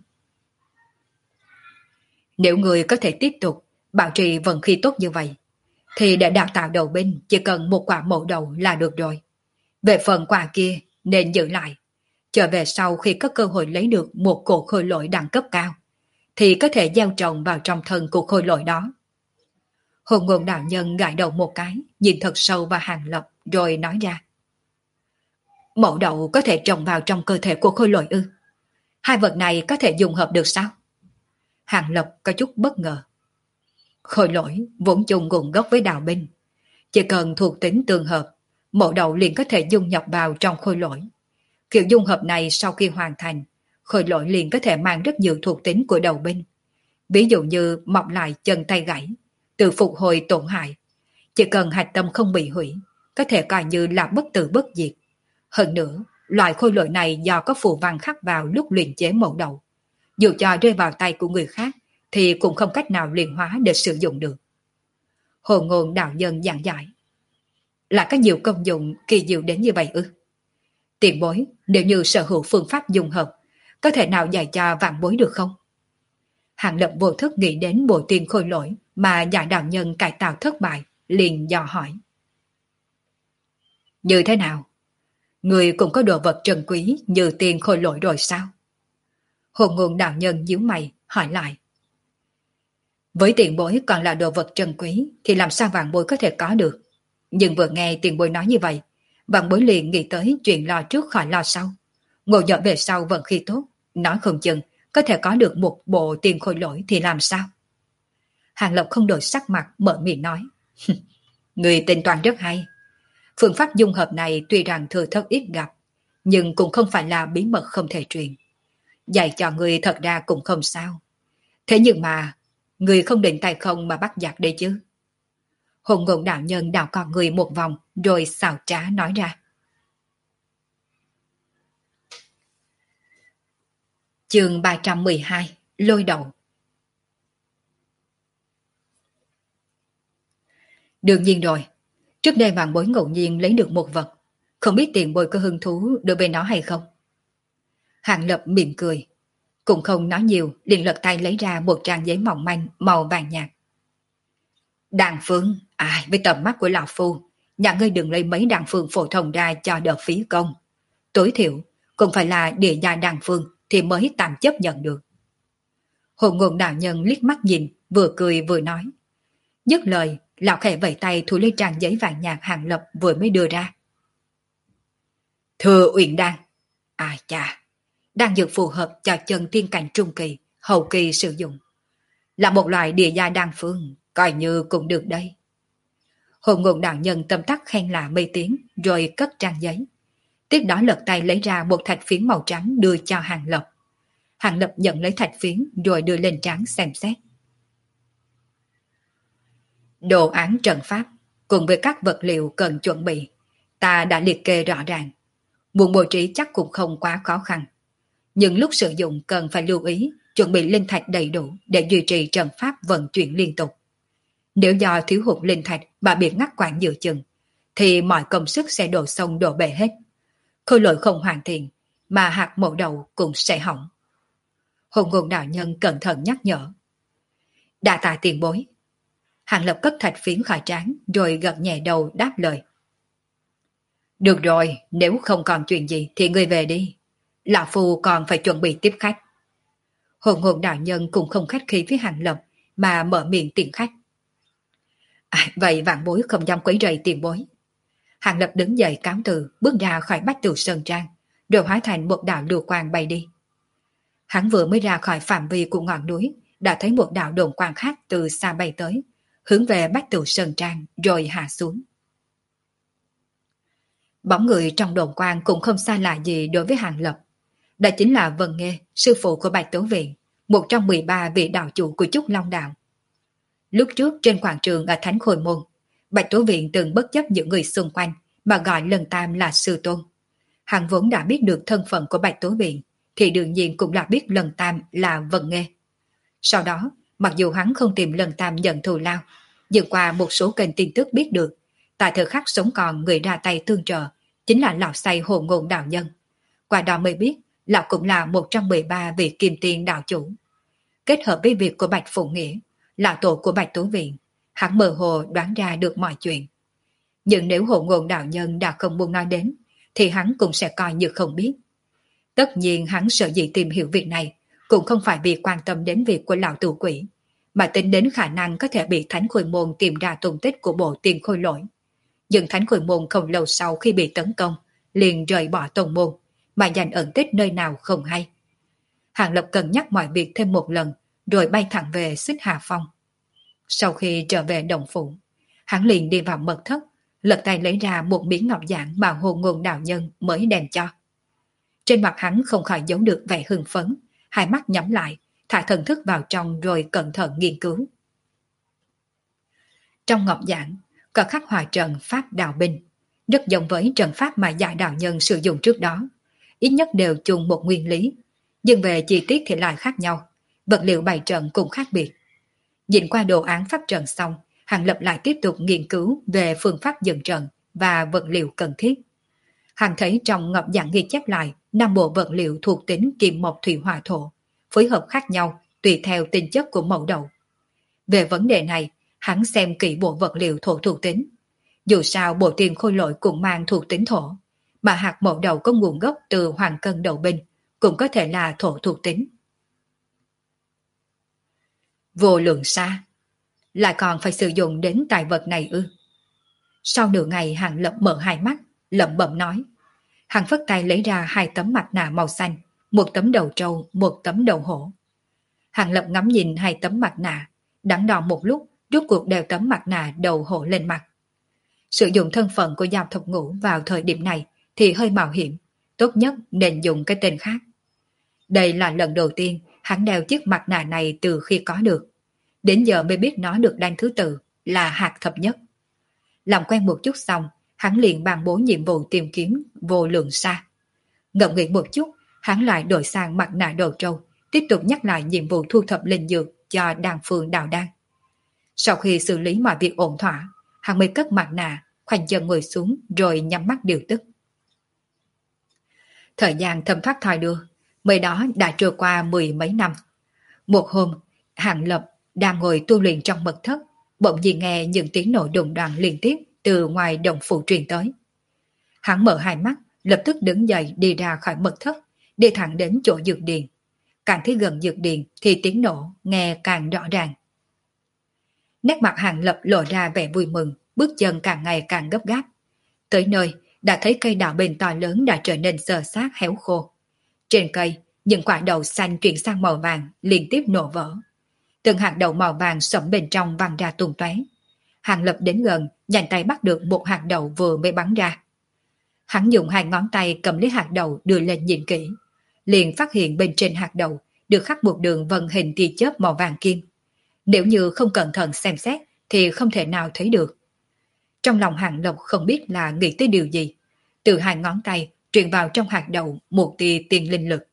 Nếu người có thể tiếp tục bảo trì vận khí tốt như vậy, thì để đào tạo đầu binh chỉ cần một quả mẫu đầu là được rồi. Về phần quả kia nên giữ lại, trở về sau khi có cơ hội lấy được một cổ khôi lỗi đẳng cấp cao, thì có thể gieo trồng vào trong thân của khôi lỗi đó. Hồn ngôn đạo nhân gãi đầu một cái, nhìn thật sâu vào Hàng Lập rồi nói ra. Mẫu đầu có thể trồng vào trong cơ thể của khôi lỗi ư? Hai vật này có thể dùng hợp được sao? Hàng Lập có chút bất ngờ. Khôi lỗi vốn chung nguồn gốc với đạo binh. Chỉ cần thuộc tính tương hợp, mẫu đầu liền có thể dung nhập vào trong khôi lỗi. Kiểu dung hợp này sau khi hoàn thành, khôi lỗi liền có thể mang rất nhiều thuộc tính của đầu binh. Ví dụ như mọc lại chân tay gãy, tự phục hồi tổn hại. Chỉ cần hạch tâm không bị hủy, có thể coi như là bất tử bất diệt. Hơn nữa, loại khôi lỗi này do có phù văn khắc vào lúc luyện chế mẫu đầu. Dù cho rơi vào tay của người khác thì cũng không cách nào luyện hóa để sử dụng được. Hồ Ngôn đạo nhân giảng giải. Là có nhiều công dụng kỳ diệu đến như vậy ư? Tiền bối, nếu như sở hữu phương pháp dung hợp, có thể nào dạy cho vạn bối được không? Hàng Lập vô thức nghĩ đến bộ tiên khôi lỗi mà giả đạo nhân cải tạo thất bại, liền dò hỏi. Như thế nào? Người cũng có đồ vật trân quý như tiên khôi lỗi rồi sao? Hồ Ngôn đạo nhân nhíu mày, hỏi lại. Với tiền bối còn là đồ vật trân quý thì làm sao vạn bối có thể có được? Nhưng vừa nghe tiền bối nói như vậy, vạn bối liền nghĩ tới chuyện lo trước khỏi lo sau. Ngộ nhỡ về sau vận khi tốt, nói không chừng có thể có được một bộ tiên khôi lỗi thì làm sao? Hàng Lộc không đổi sắc mặt mở miệng nói. Người tính toán rất hay. Phương pháp dung hợp này tuy rằng thừa thất ít gặp, nhưng cũng không phải là bí mật không thể truyền. Dạy cho người thật ra cũng không sao. Thế nhưng mà, người không định tay không mà bắt giặc đây chứ. Hồn Ngôn đạo nhân đảo con người một vòng rồi xào trá nói ra. Chương 312 Lôi đầu. Đương nhiên rồi, trước đây vạn bối ngẫu nhiên lấy được một vật, không biết tiền bối có hứng thú đối với nó hay không? Hàng Lập mỉm cười, cũng không nói nhiều, liền lật tay lấy ra một trang giấy mỏng manh màu vàng nhạt. Đàn phương, ai với tầm mắt của lão phu, nhà ngươi đừng lấy mấy đàn phương phổ thông ra cho đỡ phí công. Tối thiểu, cũng phải là địa gia đàn phương thì mới tạm chấp nhận được. Hồ Ngôn đạo nhân liếc mắt nhìn, vừa cười vừa nói. Dứt lời, lão khẽ vẫy tay thu lấy trang giấy vàng nhạt Hàng Lập vừa mới đưa ra. Thưa Uyển Đan, ai chà, đang dược phù hợp cho chân tiên cảnh trung kỳ, hậu kỳ sử dụng. Là một loại địa gia đan phương, coi như cũng được đây. Hồ Ngôn đạo nhân tâm tắc khen là mê tiếng, rồi cất trang giấy. Tiếp đó lật tay lấy ra một thạch phiến màu trắng đưa cho Hàng Lập. Hàng Lập nhận lấy thạch phiến rồi đưa lên trán xem xét. Đồ án trận pháp cùng với các vật liệu cần chuẩn bị, ta đã liệt kê rõ ràng. Muốn bố trí chắc cũng không quá khó khăn. Nhưng lúc sử dụng cần phải lưu ý chuẩn bị linh thạch đầy đủ để duy trì trận pháp vận chuyển liên tục. Nếu do thiếu hụt linh thạch mà bị ngắt quãng giữa chừng, thì mọi công sức sẽ đổ sông đổ bể hết. Khôi lỗi không hoàn thiện, mà hạt mẫu đầu cũng sẽ hỏng. Hồn Ngôn đạo nhân cẩn thận nhắc nhở. Đa tạ tiền bối. Hàng Lập cất thạch phiến khỏi trán rồi gật nhẹ đầu đáp lời. Được rồi, nếu không còn chuyện gì thì ngươi về đi. Lão Phu còn phải chuẩn bị tiếp khách. Hồn Ngôn đạo nhân cũng không khách khí với Hàng Lập mà mở miệng tiễn khách. Vậy vạn bối không dám quấy rầy tiền bối. Hàng Lập đứng dậy cáo từ, bước ra khỏi Bách Tường Sơn Trang, rồi hóa thành một đạo lưu quang bay đi. Hắn vừa mới ra khỏi phạm vi của ngọn núi, đã thấy một đạo đồn quang khác từ xa bay tới, hướng về Bách Tường Sơn Trang rồi hạ xuống. Bóng người trong đồn quang cũng không xa lạ gì đối với Hàng Lập. Đó chính là Vân Nghê, sư phụ của Bạch Tố Viện, một trong 13 vị đạo chủ của Trúc Long Đạo. Lúc trước trên quảng trường ở Thánh Khôi Môn, Bạch Tố Viện từng bất chấp những người xung quanh mà gọi Lân Tam là sư tôn. Hắn vốn đã biết được thân phận của Bạch Tố Viện, thì đương nhiên cũng đã biết Lân Tam là Vân Nghê. Sau đó, mặc dù hắn không tìm Lân Tam nhận thù lao, nhưng qua một số kênh tin tức biết được, tại thời khắc sống còn người ra tay tương trợ chính là lão say Hồ Ngôn đạo nhân. Qua đó mới biết lão cũng là một trong 13 vị kim tiên đạo chủ. Kết hợp với việc của Bạch Phụ Nghĩa, lão tổ của Bạch Tố Viện, hắn mơ hồ đoán ra được mọi chuyện. Nhưng nếu Hồ Ngôn đạo nhân đã không muốn nói đến, thì hắn cũng sẽ coi như không biết. Tất nhiên hắn sợ dĩ tìm hiểu việc này, cũng không phải vì quan tâm đến việc của lão tử quỷ, mà tính đến khả năng có thể bị Thánh Khôi Môn tìm ra tung tích của bộ tiên khôi lỗi. Nhưng Thánh Khôi Môn không lâu sau khi bị tấn công, liền rời bỏ tông môn, mà dành ẩn tích nơi nào không hay. Hàng Lập cân nhắc mọi việc thêm một lần, rồi bay thẳng về Xích Hà Phong. Sau khi trở về Đồng Phủ, hắn liền đi vào mật thất, lật tay lấy ra một miếng ngọc giản mà Hồ Ngôn đạo nhân mới đem cho. Trên mặt hắn không khỏi giấu được vẻ hưng phấn, hai mắt nhắm lại, thả thần thức vào trong rồi cẩn thận nghiên cứu. Trong ngọc giản có khắc họa trận pháp đạo binh, rất giống với trận pháp mà Dạ đạo nhân sử dụng trước đó, ít nhất đều chung một nguyên lý, nhưng về chi tiết thì lại khác nhau, vật liệu bày trận cũng khác biệt. Nhìn qua đồ án pháp trận xong, Hàng Lập lại tiếp tục nghiên cứu về phương pháp dựng trận và vật liệu cần thiết. Hàng thấy trong ngọc giảng ghi chép lại 5 bộ vật liệu thuộc tính kim mộc thủy hỏa thổ, phối hợp khác nhau tùy theo tính chất của mẫu đầu. Về vấn đề này, hắn xem kỹ bộ vật liệu thổ thuộc tính. Dù sao bộ tiền khôi lỗi cũng mang thuộc tính thổ, mà hạt mẫu đầu có nguồn gốc từ hoàng cân đầu binh, cũng có thể là thổ thuộc tính. Vô lượng xa, lại còn phải sử dụng đến tài vật này ư? Sau nửa ngày Hàng Lập mở hai mắt, lẩm bẩm nói. Hàng phất tay lấy ra 2 tấm mặt nạ màu xanh, một tấm đầu trâu, một tấm đầu hổ. Hàng Lập ngắm nhìn 2 tấm mặt nạ, đắn đo một lúc, rốt cuộc đeo tấm mặt nạ đầu hổ lên mặt. Sử dụng thân phận của Giao Thập Ngũ vào thời điểm này thì hơi mạo hiểm, tốt nhất nên dùng cái tên khác. Đây là lần đầu tiên hắn đeo chiếc mặt nạ này từ khi có được. Đến giờ mới biết nó được đăng thứ tự là hạt thập nhất. Làm quen một chút xong, hắn liền ban bố nhiệm vụ tìm kiếm vô lượng xa. Ngẫm nghĩ một chút, hắn lại đổi sang mặt nạ đầu trâu, tiếp tục nhắc lại nhiệm vụ thu thập linh dược cho đan phương đào đan. Sau khi xử lý mọi việc ổn thỏa, hắn mới cất mặt nạ, khoanh chân ngồi xuống rồi nhắm mắt điều tức. Thời gian thấm thoát thoi đưa, mới đó đã trôi qua 10 mấy năm. Một hôm, Hàng Lập đang ngồi tu luyện trong mật thất, bỗng nhiên nghe những tiếng nổ đùng đoàng liên tiếp từ ngoài động phủ truyền tới. Hắn mở hai mắt, lập tức đứng dậy đi ra khỏi mật thất, đi thẳng đến chỗ dược điền. Càng thấy gần dược điền thì tiếng nổ nghe càng rõ ràng. Nét mặt Hàng Lập lộ ra vẻ vui mừng, bước chân càng ngày càng gấp gáp. Tới nơi, đã thấy cây đạo bên to lớn đã trở nên xơ xác héo khô. Trên cây, những quả đậu xanh chuyển sang màu vàng liên tiếp nổ vỡ. Từng hạt đậu màu vàng sẫm bên trong văng ra tung tóe. Hàng Lập đến gần, nhanh tay bắt được một hạt đậu vừa mới bắn ra. Hắn dùng 2 ngón tay cầm lấy hạt đậu đưa lên nhìn kỹ, liền phát hiện bên trên hạt đậu được khắc một đường vân hình tia chớp màu vàng kim. Nếu như không cẩn thận xem xét thì không thể nào thấy được. Trong lòng Hàng Lập không biết là nghĩ tới điều gì. Từ 2 ngón tay truyền vào trong hạt đậu một tia tiên linh lực.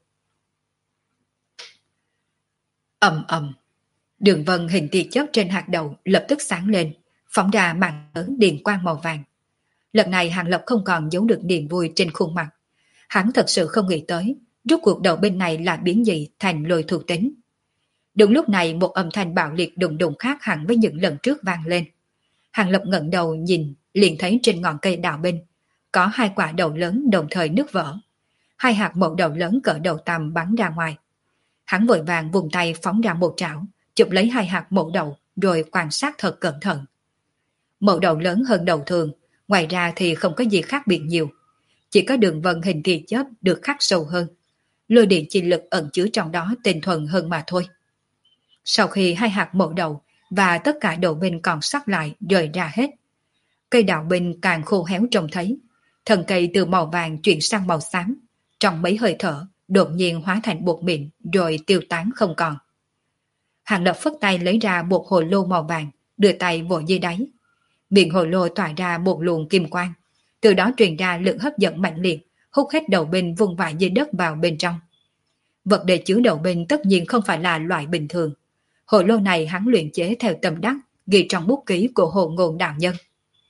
Ầm ầm, đường vân hình tia chớp trên hạt đậu lập tức sáng lên, phóng ra màn lớn điện quang màu vàng. Lần này Hàng Lập không còn giấu được niềm vui trên khuôn mặt. Hắn thật sự không nghĩ tới, rốt cuộc đầu bên này là biến gì thành lôi thuộc tính. Đúng lúc này một âm thanh bạo liệt đùng đùng khác hẳn với những lần trước vang lên. Hàng Lập ngẩng đầu nhìn, liền thấy trên ngọn cây đạo bên có 2 quả đậu lớn đồng thời nứt vỡ. 2 hạt mậu đậu lớn cỡ đầu tằm bắn ra ngoài. Hắn vội vàng vùng tay phóng ra một trảo, chụp lấy 2 hạt mậu đậu rồi quan sát thật cẩn thận. Mậu đậu lớn hơn đầu thường, ngoài ra thì không có gì khác biệt nhiều. Chỉ có đường vân hình tia chớp được khắc sâu hơn. Lôi điện chi lực ẩn chứa trong đó tinh thuần hơn mà thôi. Sau khi 2 hạt mậu đậu và tất cả đậu bên còn sót lại rời ra hết, cây đạo bên càng khô héo trông thấy. Thân cây từ màu vàng chuyển sang màu xám, trong mấy hơi thở đột nhiên hóa thành bột mịn rồi tiêu tán không còn. Hàng Lập phất tay lấy ra một hồ lô màu vàng, đưa tay vội dưới đáy. Miệng hồ lô tỏa ra một luồng kim quang, từ đó truyền ra lực hấp dẫn mạnh liệt, hút hết đầu bên vùng vãi dưới đất vào bên trong. Vật để chứa đầu bên tất nhiên không phải là loại bình thường. Hồ lô này hắn luyện chế theo tâm đắc, ghi trong bút ký của Hồ Ngôn đạo nhân.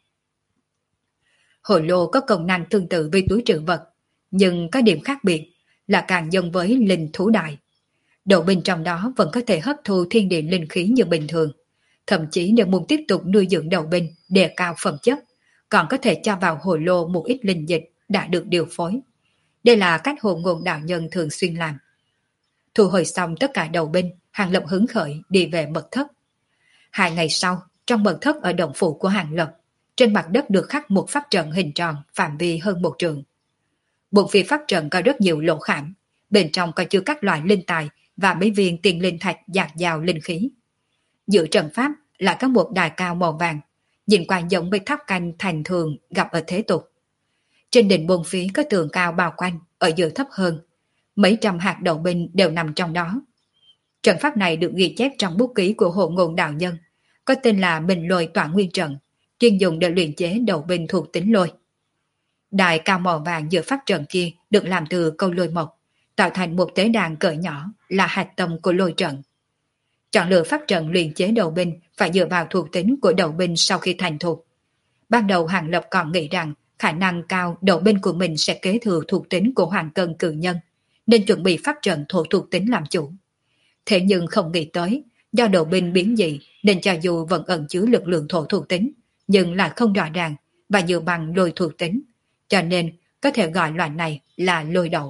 Hồ lô có công năng tương tự với túi trữ vật, nhưng có điểm khác biệt là càng giống với linh thú đại. Đầu bên trong đó vẫn có thể hấp thu thiên địa linh khí như bình thường. Thậm chí nếu muốn tiếp tục nuôi dưỡng đầu bên đề cao phẩm chất, còn có thể cho vào hồ lô một ít linh dịch đã được điều phối. Đây là cách Hồ Ngôn đạo nhân thường xuyên làm. Thu hồi xong tất cả đầu bên, Hàng Lập hứng khởi đi về mật thất. 2 ngày sau, trong mật thất ở động phủ của Hàng Lập, trên mặt đất được khắc một pháp trận hình tròn phạm vi hơn 1 trượng. Bốn phía pháp trận có rất nhiều lỗ khảm, bên trong có chứa các loại linh tài và mấy viên tiền linh thạch dạt dào linh khí. Giữa trận pháp là có một đài cao màu vàng, nhìn qua giống với tháp canh thành thường gặp ở thế tục. Trên đỉnh bốn phía có tường cao bao quanh, ở giữa thấp hơn. Mấy trăm hạt đậu binh đều nằm trong đó. Trận pháp này được ghi chép trong bút ký của Hồ Ngôn đạo nhân, có tên là Minh Lôi Tỏa Nguyên Trận, chuyên dùng để luyện chế đậu binh thuộc tính lôi. Đài cao màu vàng giữa pháp trận kia được làm từ câu lôi mộc, tạo thành một tế đàn cỡ nhỏ là hạt tâm của lôi trận. Chọn lựa pháp trận luyện chế đầu binh phải dựa vào thuộc tính của đầu binh sau khi thành thục. Ban đầu Hàng Lập còn nghĩ rằng khả năng cao đầu binh của mình sẽ kế thừa thuộc tính của Hoàng Cân Cự Nhân, nên chuẩn bị pháp trận thổ thuộc tính làm chủ. Thế nhưng không nghĩ tới, do đầu binh biến dị nên cho dù vẫn ẩn chứa lực lượng thổ thuộc tính, nhưng lại không rõ ràng và dựa bằng lôi thuộc tính, cho nên có thể gọi loại này là lôi đậu.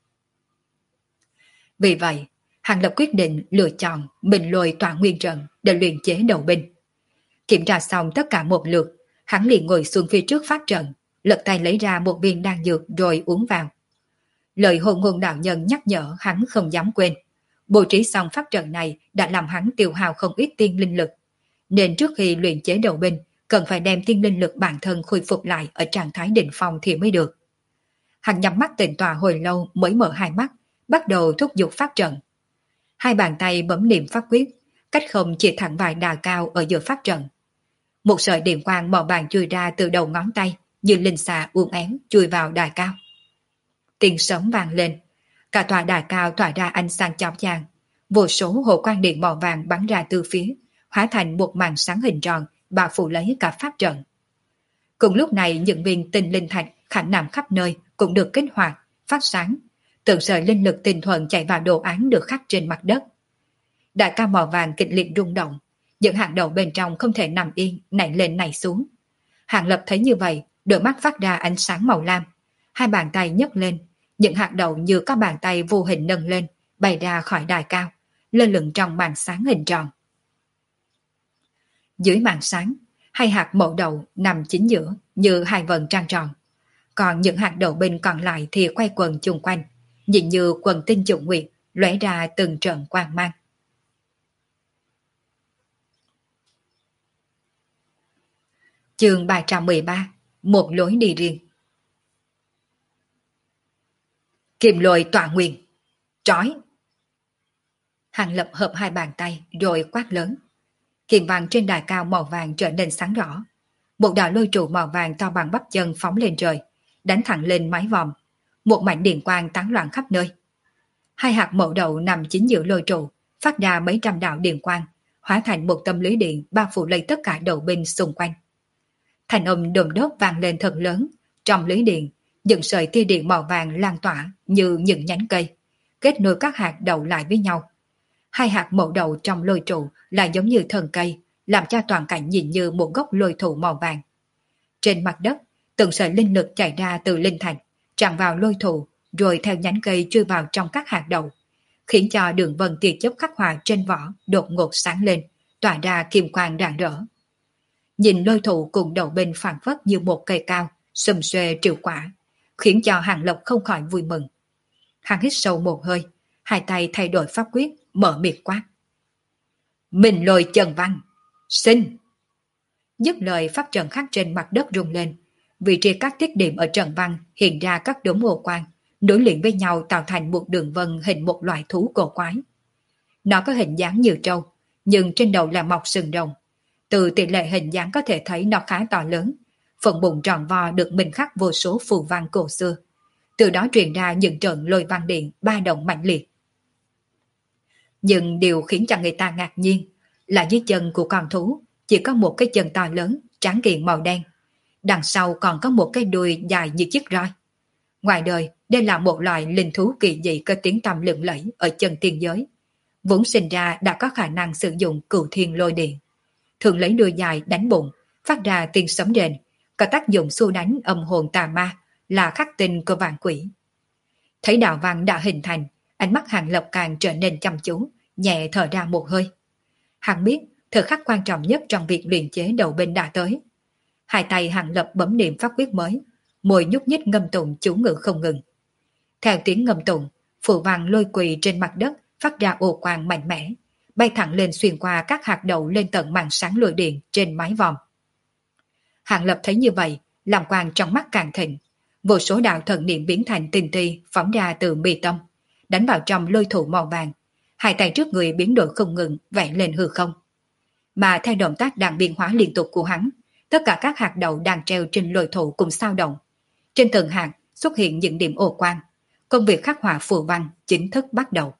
Vì vậy, Hàng Lập quyết định lựa chọn Bình Lôi Tỏa Nguyên Trận để luyện chế đầu binh. Kiểm tra xong tất cả một lượt, hắn liền ngồi xuống phía trước pháp trận, lật tay lấy ra một viên đan dược rồi uống vào. Lời hồn ngôn đạo nhân nhắc nhở hắn không dám quên. Bố trí xong pháp trận này đã làm hắn tiêu hao không ít tiên linh lực. Nên trước khi luyện chế đầu binh, cần phải đem tiên linh lực bản thân khôi phục lại ở trạng thái đỉnh phong thì mới được. Hắn nhắm mắt tĩnh tọa hồi lâu mới mở hai mắt, bắt đầu thúc giục pháp trận. Hai bàn tay bấm niệm pháp quyết, cách không chỉ thẳng vài đà cao ở giữa pháp trận. Một sợi điện quang màu vàng chui ra từ đầu ngón tay, như linh xà uốn éo chui vào đài cao. Tiếng sấm vang lên, cả tòa đài cao tỏa ra ánh sáng chói chang, vô số hồ quang điện màu vàng bắn ra từ phía, hóa thành một màn sáng hình tròn bao phủ lấy cả pháp trận. Cùng lúc này những viên tinh linh thạch khảm nạm khắp nơi cũng được kích hoạt, phát sáng, từng sợi linh lực tinh thuần chạy vào đồ án được khắc trên mặt đất. Đài cao màu vàng kịch liệt rung động, những hạt đậu bên trong không thể nằm yên, nảy lên nảy xuống. Hàng Lập thấy như vậy, đôi mắt phát ra ánh sáng màu lam, hai bàn tay nhấc lên, những hạt đậu như các bàn tay vô hình nâng lên, bay ra khỏi đài cao, lơ lửng trong màn sáng hình tròn. Dưới màn sáng, hai hạt mẫu đậu nằm chính giữa như hai vầng trăng tròn, còn những hạt đậu bên còn lại thì quay quần chung quanh, nhìn như quần tinh chủng nguyệt, lóe ra từng trận quang mang. Chương 313, một lối đi riêng. Kim lôi tỏa nguyên, trói. Hàng Lập hợp hai bàn tay rồi quát lớn. Kiền vàng trên đài cao màu vàng trở nên sáng rõ. Một đạo lôi trụ màu vàng to bằng bắp chân phóng lên trời, đánh thẳng lên mái vòm. Một mảnh điện quang tán loạn khắp nơi. Hai hạt mẫu đậu nằm chính giữa lôi trụ, phát ra mấy trăm đạo điện quang, hóa thành một tâm lưới điện bao phủ lấy tất cả đầu binh xung quanh. Thành âm đùm đốt vang lên thật lớn, trong lưới điện, những sợi tia điện màu vàng lan tỏa như những nhánh cây, kết nối các hạt đậu lại với nhau. Hai hạt mẫu đậu trong lôi trụ là giống như thân cây, làm cho toàn cảnh nhìn như một gốc lôi thụ màu vàng. Trên mặt đất, từng sợi linh lực chảy ra từ linh thạch, tràn vào lôi thụ, rồi theo nhánh cây chui vào trong các hạt đậu, khiến cho đường vân tia chớp khắc họa trên vỏ đột ngột sáng lên, tỏa ra kim quang rạng rỡ. Nhìn lôi thụ cùng đầu bên phảng phất như một cây cao, xum xuê triệu quả, khiến cho Hàng Lập không khỏi vui mừng. Hắn hít sâu một hơi, hai tay thay đổi pháp quyết, mở miệng quát. Mình lôi Trần Văn, xin! Dứt lời pháp trận khắc trên mặt đất rung lên, vị trí các tiết điểm ở Trần Văn hiện ra các đốm hồ quang, nối liền với nhau tạo thành một đường vân hình một loại thú cổ quái. Nó có hình dáng như trâu, nhưng trên đầu là mọc sừng rồng. Từ tỷ lệ hình dáng có thể thấy nó khá to lớn, phần bụng tròn vo được minh khắc vô số phù văn cổ xưa. Từ đó truyền ra những trận lôi văn điện ba động mạnh liệt. Nhưng điều khiến cho người ta ngạc nhiên là dưới chân của con thú chỉ có một cái chân to lớn, tráng kiện màu đen. Đằng sau còn có một cái đuôi dài như chiếc roi. Ngoài đời, đây là một loài linh thú kỳ dị có tiếng tăm lừng lẫy ở chân tiên giới. Vốn sinh ra đã có khả năng sử dụng cửu thiên lôi điện. Thường lấy đuôi dài đánh bụng, phát ra tiếng sấm rền, có tác dụng xua đánh âm hồn tà ma, là khắc tinh của vạn quỷ. Thấy đạo văn đã hình thành, ánh mắt Hàng Lập càng trở nên chăm chú, nhẹ thở ra một hơi. Hắn biết thời khắc quan trọng nhất trong việc luyện chế đầu binh đã tới. Hai tay Hàng Lập bấm niệm pháp quyết mới, môi nhúc nhích ngâm tụng chú ngữ không ngừng. Theo tiếng ngâm tụng, phù văn lôi quỳ trên mặt đất phát ra ồ quang mạnh mẽ, bay thẳng lên xuyên qua các hạt đậu lên tận màn sáng lôi điện trên mái vòm. Hàng Lập thấy như vậy, làm quang trong mắt càng thịnh, vô số đạo thần niệm biến thành tinh ti phóng ra từ mi tâm, đánh vào trong lôi thủ màu vàng. Hai tay trước người biến đổi không ngừng, vẽ lên hư không. Mà theo động tác đang biến hóa liên tục của hắn, tất cả các hạt đậu đang treo trên lôi thủ cùng sao động. Trên từng hạt xuất hiện những điểm ô quang. Công việc khắc họa phù văn chính thức bắt đầu.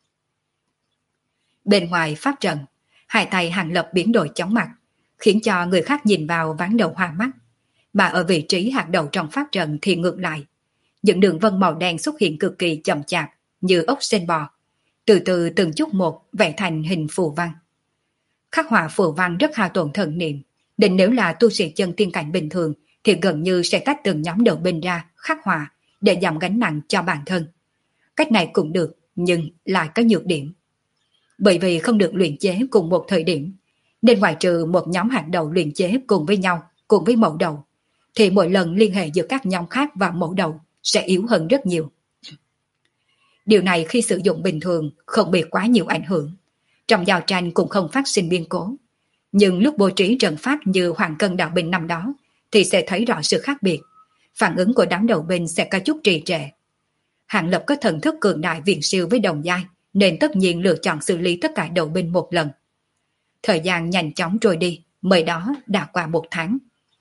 Bên ngoài pháp trận, hai tay Hàng Lập biến đổi chóng mặt, khiến cho người khác nhìn vào ván đầu hoa mắt. Mà ở vị trí hạt đầu trong pháp trận thì ngược lại. Những đường vân màu đen xuất hiện cực kỳ chậm chạp như ốc sên bò, từ từ từng chút một vẽ thành hình phù văn. Khắc họa phù văn rất hao tổn thần niệm, nên nếu là tu sĩ chân tiên cảnh bình thường thì gần như sẽ tách từng nhóm đầu binh ra khắc họa để giảm gánh nặng cho bản thân. Cách này cũng được, nhưng lại có nhược điểm. Bởi vì không được luyện chế cùng một thời điểm, nên ngoại trừ một nhóm hạt đầu luyện chế cùng với nhau, cùng với mẫu đầu, thì mỗi lần liên hệ giữa các nhóm khác và mẫu đầu sẽ yếu hơn rất nhiều. Điều này khi sử dụng bình thường không bị quá nhiều ảnh hưởng. Trong giao tranh cũng không phát sinh biến cố. Nhưng lúc bố trí trận pháp như Hoàng Cân đạo binh năm đó thì sẽ thấy rõ sự khác biệt. Phản ứng của đám đầu binh sẽ có chút trì trệ. Hàng Lập có thần thức cường đại viễn siêu với đồng giai, nên tất nhiên lựa chọn xử lý tất cả đầu binh một lần. Thời gian nhanh chóng trôi đi, mới đó đã qua 1 tháng.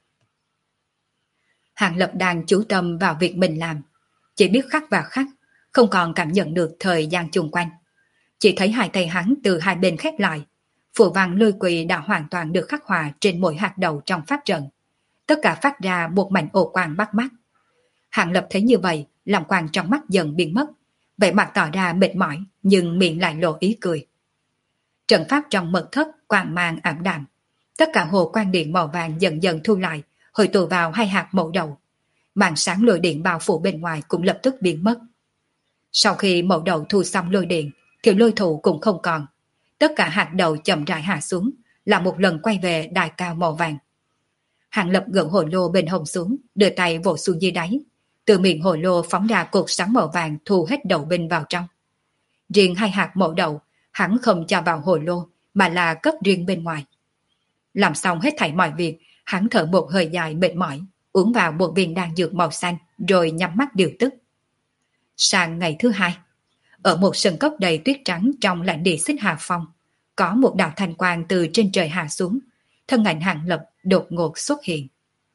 Hàng Lập đang chú tâm vào việc mình làm, chỉ biết khắc và khắc, không còn cảm nhận được thời gian chung quanh. Chỉ thấy hai tay hắn từ hai bên khép lại, phù văn lôi quỳ đã hoàn toàn được khắc họa trên mỗi hạt đầu trong pháp trận. Tất cả phát ra một mảnh ô quang bắt mắt. Hàng Lập thấy như vậy, làm quang trong mắt dần biến mất, vẻ mặt tỏ ra mệt mỏi, nhưng miệng lại lộ ý cười. Trận pháp trong mật thất quang mang ảm đạm, tất cả hồ quang điện màu vàng dần dần thu lại, hội tụ vào hai hạt mẫu đầu. Màn sáng lôi điện bao phủ bên ngoài cũng lập tức biến mất. Sau khi mẫu đầu thu xong lôi điện, thì lôi thủ cũng không còn. Tất cả hạt đầu chậm rãi hạ xuống, là một lần quay về đài cao màu vàng. Hàng Lập gỡ hồ lô bên hông xuống, đưa tay vỗ xuống dưới đáy. Từ miệng hồ lô phóng ra cột sáng màu vàng thu hết đầu binh vào trong. Riêng hai hạt mẫu đầu, hắn không cho vào hồ lô, mà là cất riêng bên ngoài. Làm xong hết thảy mọi việc, hắn thở một hơi dài mệt mỏi, uống vào một viên đan dược màu xanh, rồi nhắm mắt điều tức. Sang ngày thứ hai, ở một sân cốc đầy tuyết trắng trong lãnh địa Xích Hà Phong, có một đạo thanh quang từ trên trời hạ xuống, thân ảnh Hàng Lập đột ngột xuất hiện.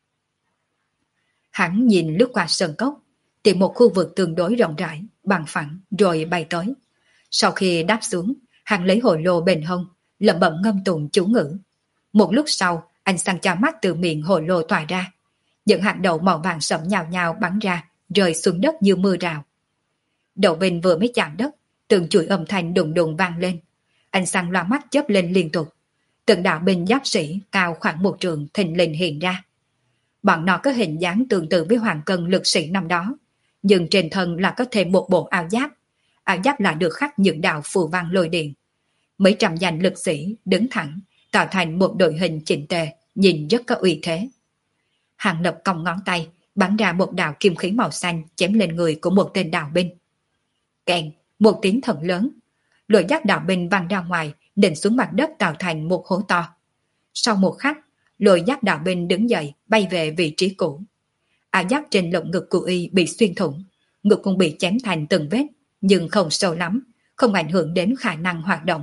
Hắn nhìn lướt qua sân cốc, tìm một khu vực tương đối rộng rãi, bằng phẳng, rồi bay tới. Sau khi đáp xuống, hắn lấy hồ lô bên hông, lẩm bẩm ngâm tụng chú ngữ. Một lúc sau, ánh sáng cho mắt từ miệng hồ lô tỏa ra. Những hạt đậu màu vàng sẫm nhào nhào bắn ra, rơi xuống đất như mưa rào. Đậu binh vừa mới chạm đất, từng chuỗi âm thanh đùng đùng vang lên. Ánh sáng loa mắt chớp lên liên tục. Từng đạo binh giáp sĩ cao khoảng 1 trượng thình lình hiện ra. Bọn nó có hình dáng tương tự với Hoàng Cân lực sĩ năm đó, nhưng trên thân là có thêm một bộ áo giáp. Áo giáp lại được khắc những đạo phù văn lôi điện. Mấy trăm danh lực sĩ đứng thẳng, tạo thành một đội hình chỉnh tề, nhìn rất có uy thế. Hàng Lập cong ngón tay, bắn ra một đạo kim khí màu xanh chém lên người của một tên đạo binh. Kèn, một tiếng thật lớn, lôi giác đạo binh văng ra ngoài, định xuống mặt đất tạo thành một hố to. Sau một khắc, lôi giác đạo binh đứng dậy, bay về vị trí cũ. Áo giáp trên lồng ngực của y bị xuyên thủng, ngực cũng bị chém thành từng vết, nhưng không sâu lắm, không ảnh hưởng đến khả năng hoạt động.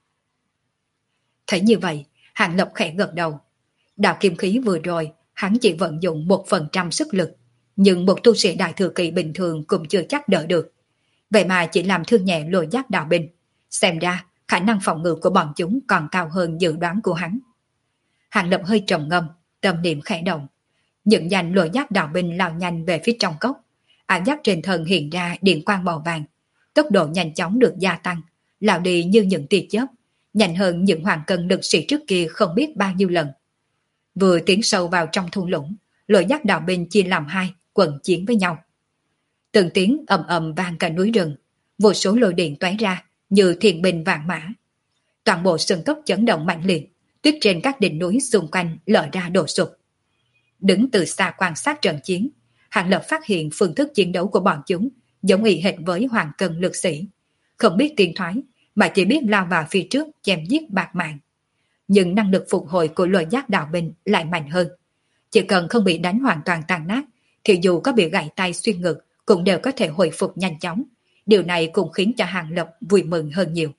Thấy như vậy, Hàng Lập khẽ gật đầu. Đạo kim khí vừa rồi, hắn chỉ vận dụng 1% sức lực, nhưng một tu sĩ đại thừa kỳ bình thường cũng chưa chắc đỡ được. Vậy mà chỉ làm thương nhẹ lôi giác đạo binh. Xem ra, khả năng phòng ngự của bọn chúng còn cao hơn dự đoán của hắn. Hàng Lập hơi trầm ngâm, tâm niệm khẽ động. Những danh lôi giác đạo binh lao nhanh về phía trong cốc. Áo giáp trên thân hiện ra điện quang màu vàng. Tốc độ nhanh chóng được gia tăng, lao đi như những tia chớp, nhanh hơn những Hoàng Cân lực sĩ trước kia không biết bao nhiêu lần. Vừa tiến sâu vào trong thung lũng, lôi giác đạo binh chia làm hai, quần chiến với nhau. Từng tiếng ầm ầm vang cả núi rừng, vô số lôi điện tóe ra như thiên binh vạn mã. Toàn bộ sườn cốc chấn động mạnh liệt, tuyết trên các đỉnh núi xung quanh lở ra đổ sụp. Đứng từ xa quan sát trận chiến, Hàng Lập phát hiện phương thức chiến đấu của bọn chúng giống y hệt với Hoàng Cân lực sĩ, không biết tiến thoái mà chỉ biết lao vào phía trước chém giết bạt mạng. Nhưng năng lực phục hồi của lôi giác đạo binh lại mạnh hơn. Chỉ cần không bị đánh hoàn toàn tàn nát, thì dù có bị gãy tay xuyên ngực cũng đều có thể hồi phục nhanh chóng. Điều này cũng khiến cho Hàng Lập vui mừng hơn nhiều.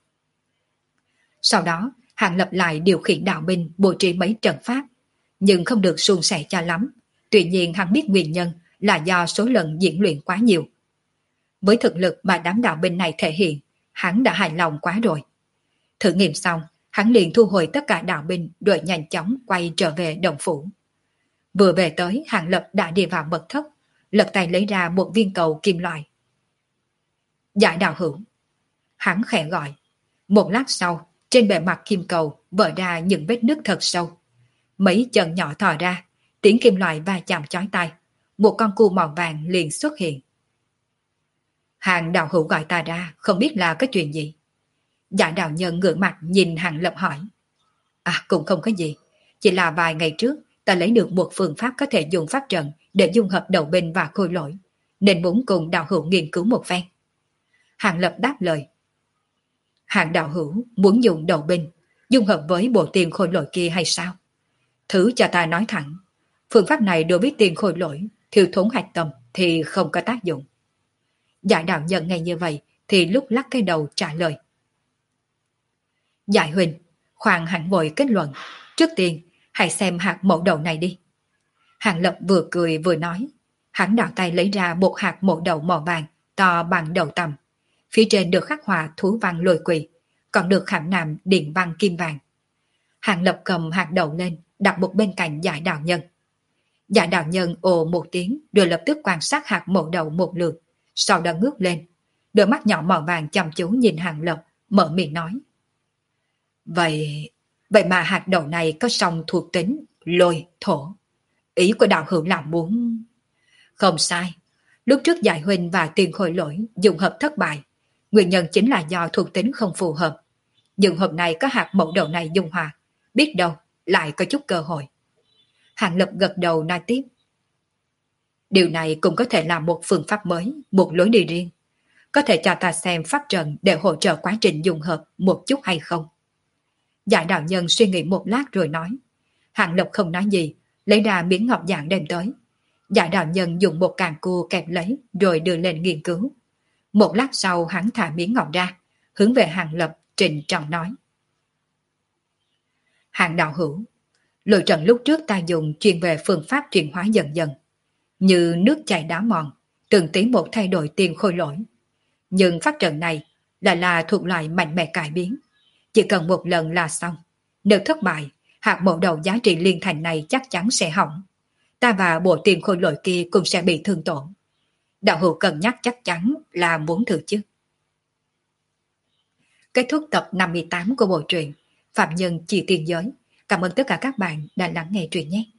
Sau đó, Hàng Lập lại điều khiển đạo binh bố trí mấy trận pháp, nhưng không được suôn sẻ cho lắm. Tuy nhiên hắn biết nguyên nhân là do số lần diễn luyện quá nhiều. Với thực lực mà đám đạo binh này thể hiện, hắn đã hài lòng quá rồi. Thử nghiệm xong, hắn liền thu hồi tất cả đạo binh rồi nhanh chóng quay trở về động phủ. Vừa về tới, Hàng Lập đã đi vào mật thất, lật tay lấy ra một viên cầu kim loại. Giải đạo hữu. Hắn khẽ gọi. Một lát sau, trên bề mặt kim cầu vỡ ra những vết nứt thật sâu. Mấy chân nhỏ thò ra, tiếng kim loại va chạm chói tai. Một con cua màu vàng liền xuất hiện. Hàng đạo hữu gọi ta ra, không biết là cái chuyện gì. Giải đạo nhân ngửa mặt nhìn Hàng Lập hỏi. Cũng không có gì. Chỉ là vài ngày trước, ta lấy được một phương pháp có thể dùng pháp trận để dung hợp đầu binh và khôi lỗi, nên muốn cùng đạo hữu nghiên cứu một phen. Hàng Lập đáp lời. Hàng đạo hữu muốn dùng đầu binh dung hợp với bộ tiền khôi lỗi kia hay sao? Thử cho ta nói thẳng, phương pháp này đối với tiền khôi lỗi thiếu thốn hạch tâm thì không có tác dụng. Giải đạo nhân nghe như vậy thì lúc lắc cái đầu trả lời. Giải huynh, khoan hẳn vội kết luận, trước tiên hãy xem hạt mẫu đầu này đi. Hàng Lập vừa cười vừa nói, hắn đào tay lấy ra một hạt mẫu đầu màu vàng to bằng đầu tầm, phía trên được khắc họa thú văn lôi quỷ, còn được khảm nạm điện văn kim vàng. Hàng Lập cầm hạt đầu lên, đặt một bên cạnh giải đạo nhân. Giải đạo nhân ồ một tiếng rồi lập tức quan sát hạt mẫu đầu một lượt, sau đó ngước lên, đôi mắt nhỏ màu vàng chăm chú nhìn Hàng Lập, mở miệng nói. Vậy mà hạt đầu này có song thuộc tính lôi, thổ. Ý của đạo hữu là muốn... Không sai, lúc trước Giải huynh và tiền khôi lỗi dùng hợp thất bại, nguyên nhân chính là do thuộc tính không phù hợp. Nhưng hôm nay có hạt mẫu đầu này dung hòa, biết đâu lại có chút cơ hội. Hàng Lập gật đầu nói tiếp. Điều này cũng có thể là một phương pháp mới, một lối đi riêng. Có thể cho ta xem pháp trận để hỗ trợ quá trình dung hợp một chút hay không? Giải đạo nhân suy nghĩ một lát rồi nói. Hàng Lập không nói gì, lấy ra miếng ngọc dạng đem tới. Giải đạo nhân dùng một càng cua kẹp lấy rồi đưa lên nghiên cứu. Một lát sau hắn thả miếng ngọc ra, hướng về Hàng Lập trịnh trọng nói. Hàng đạo hữu, lôi trận lúc trước ta dùng chuyên về phương pháp chuyển hóa dần dần, như nước chảy đá mòn, từng tí một thay đổi tiền khôi lỗi. Nhưng pháp trận này lại là thuộc loại mạnh mẽ cải biến, chỉ cần một lần là xong. Nếu thất bại, hạt mẫu đầu giá trị liên thành này chắc chắn sẽ hỏng. Ta và bộ tiền khôi lỗi kia cũng sẽ bị thương tổn. Đạo hữu cân nhắc chắc chắn là muốn thử chứ. Kết thúc tập 58 của bộ truyện Phạm Nhân Chi Tiên Giới. Cảm ơn tất cả các bạn đã lắng nghe truyện nhé.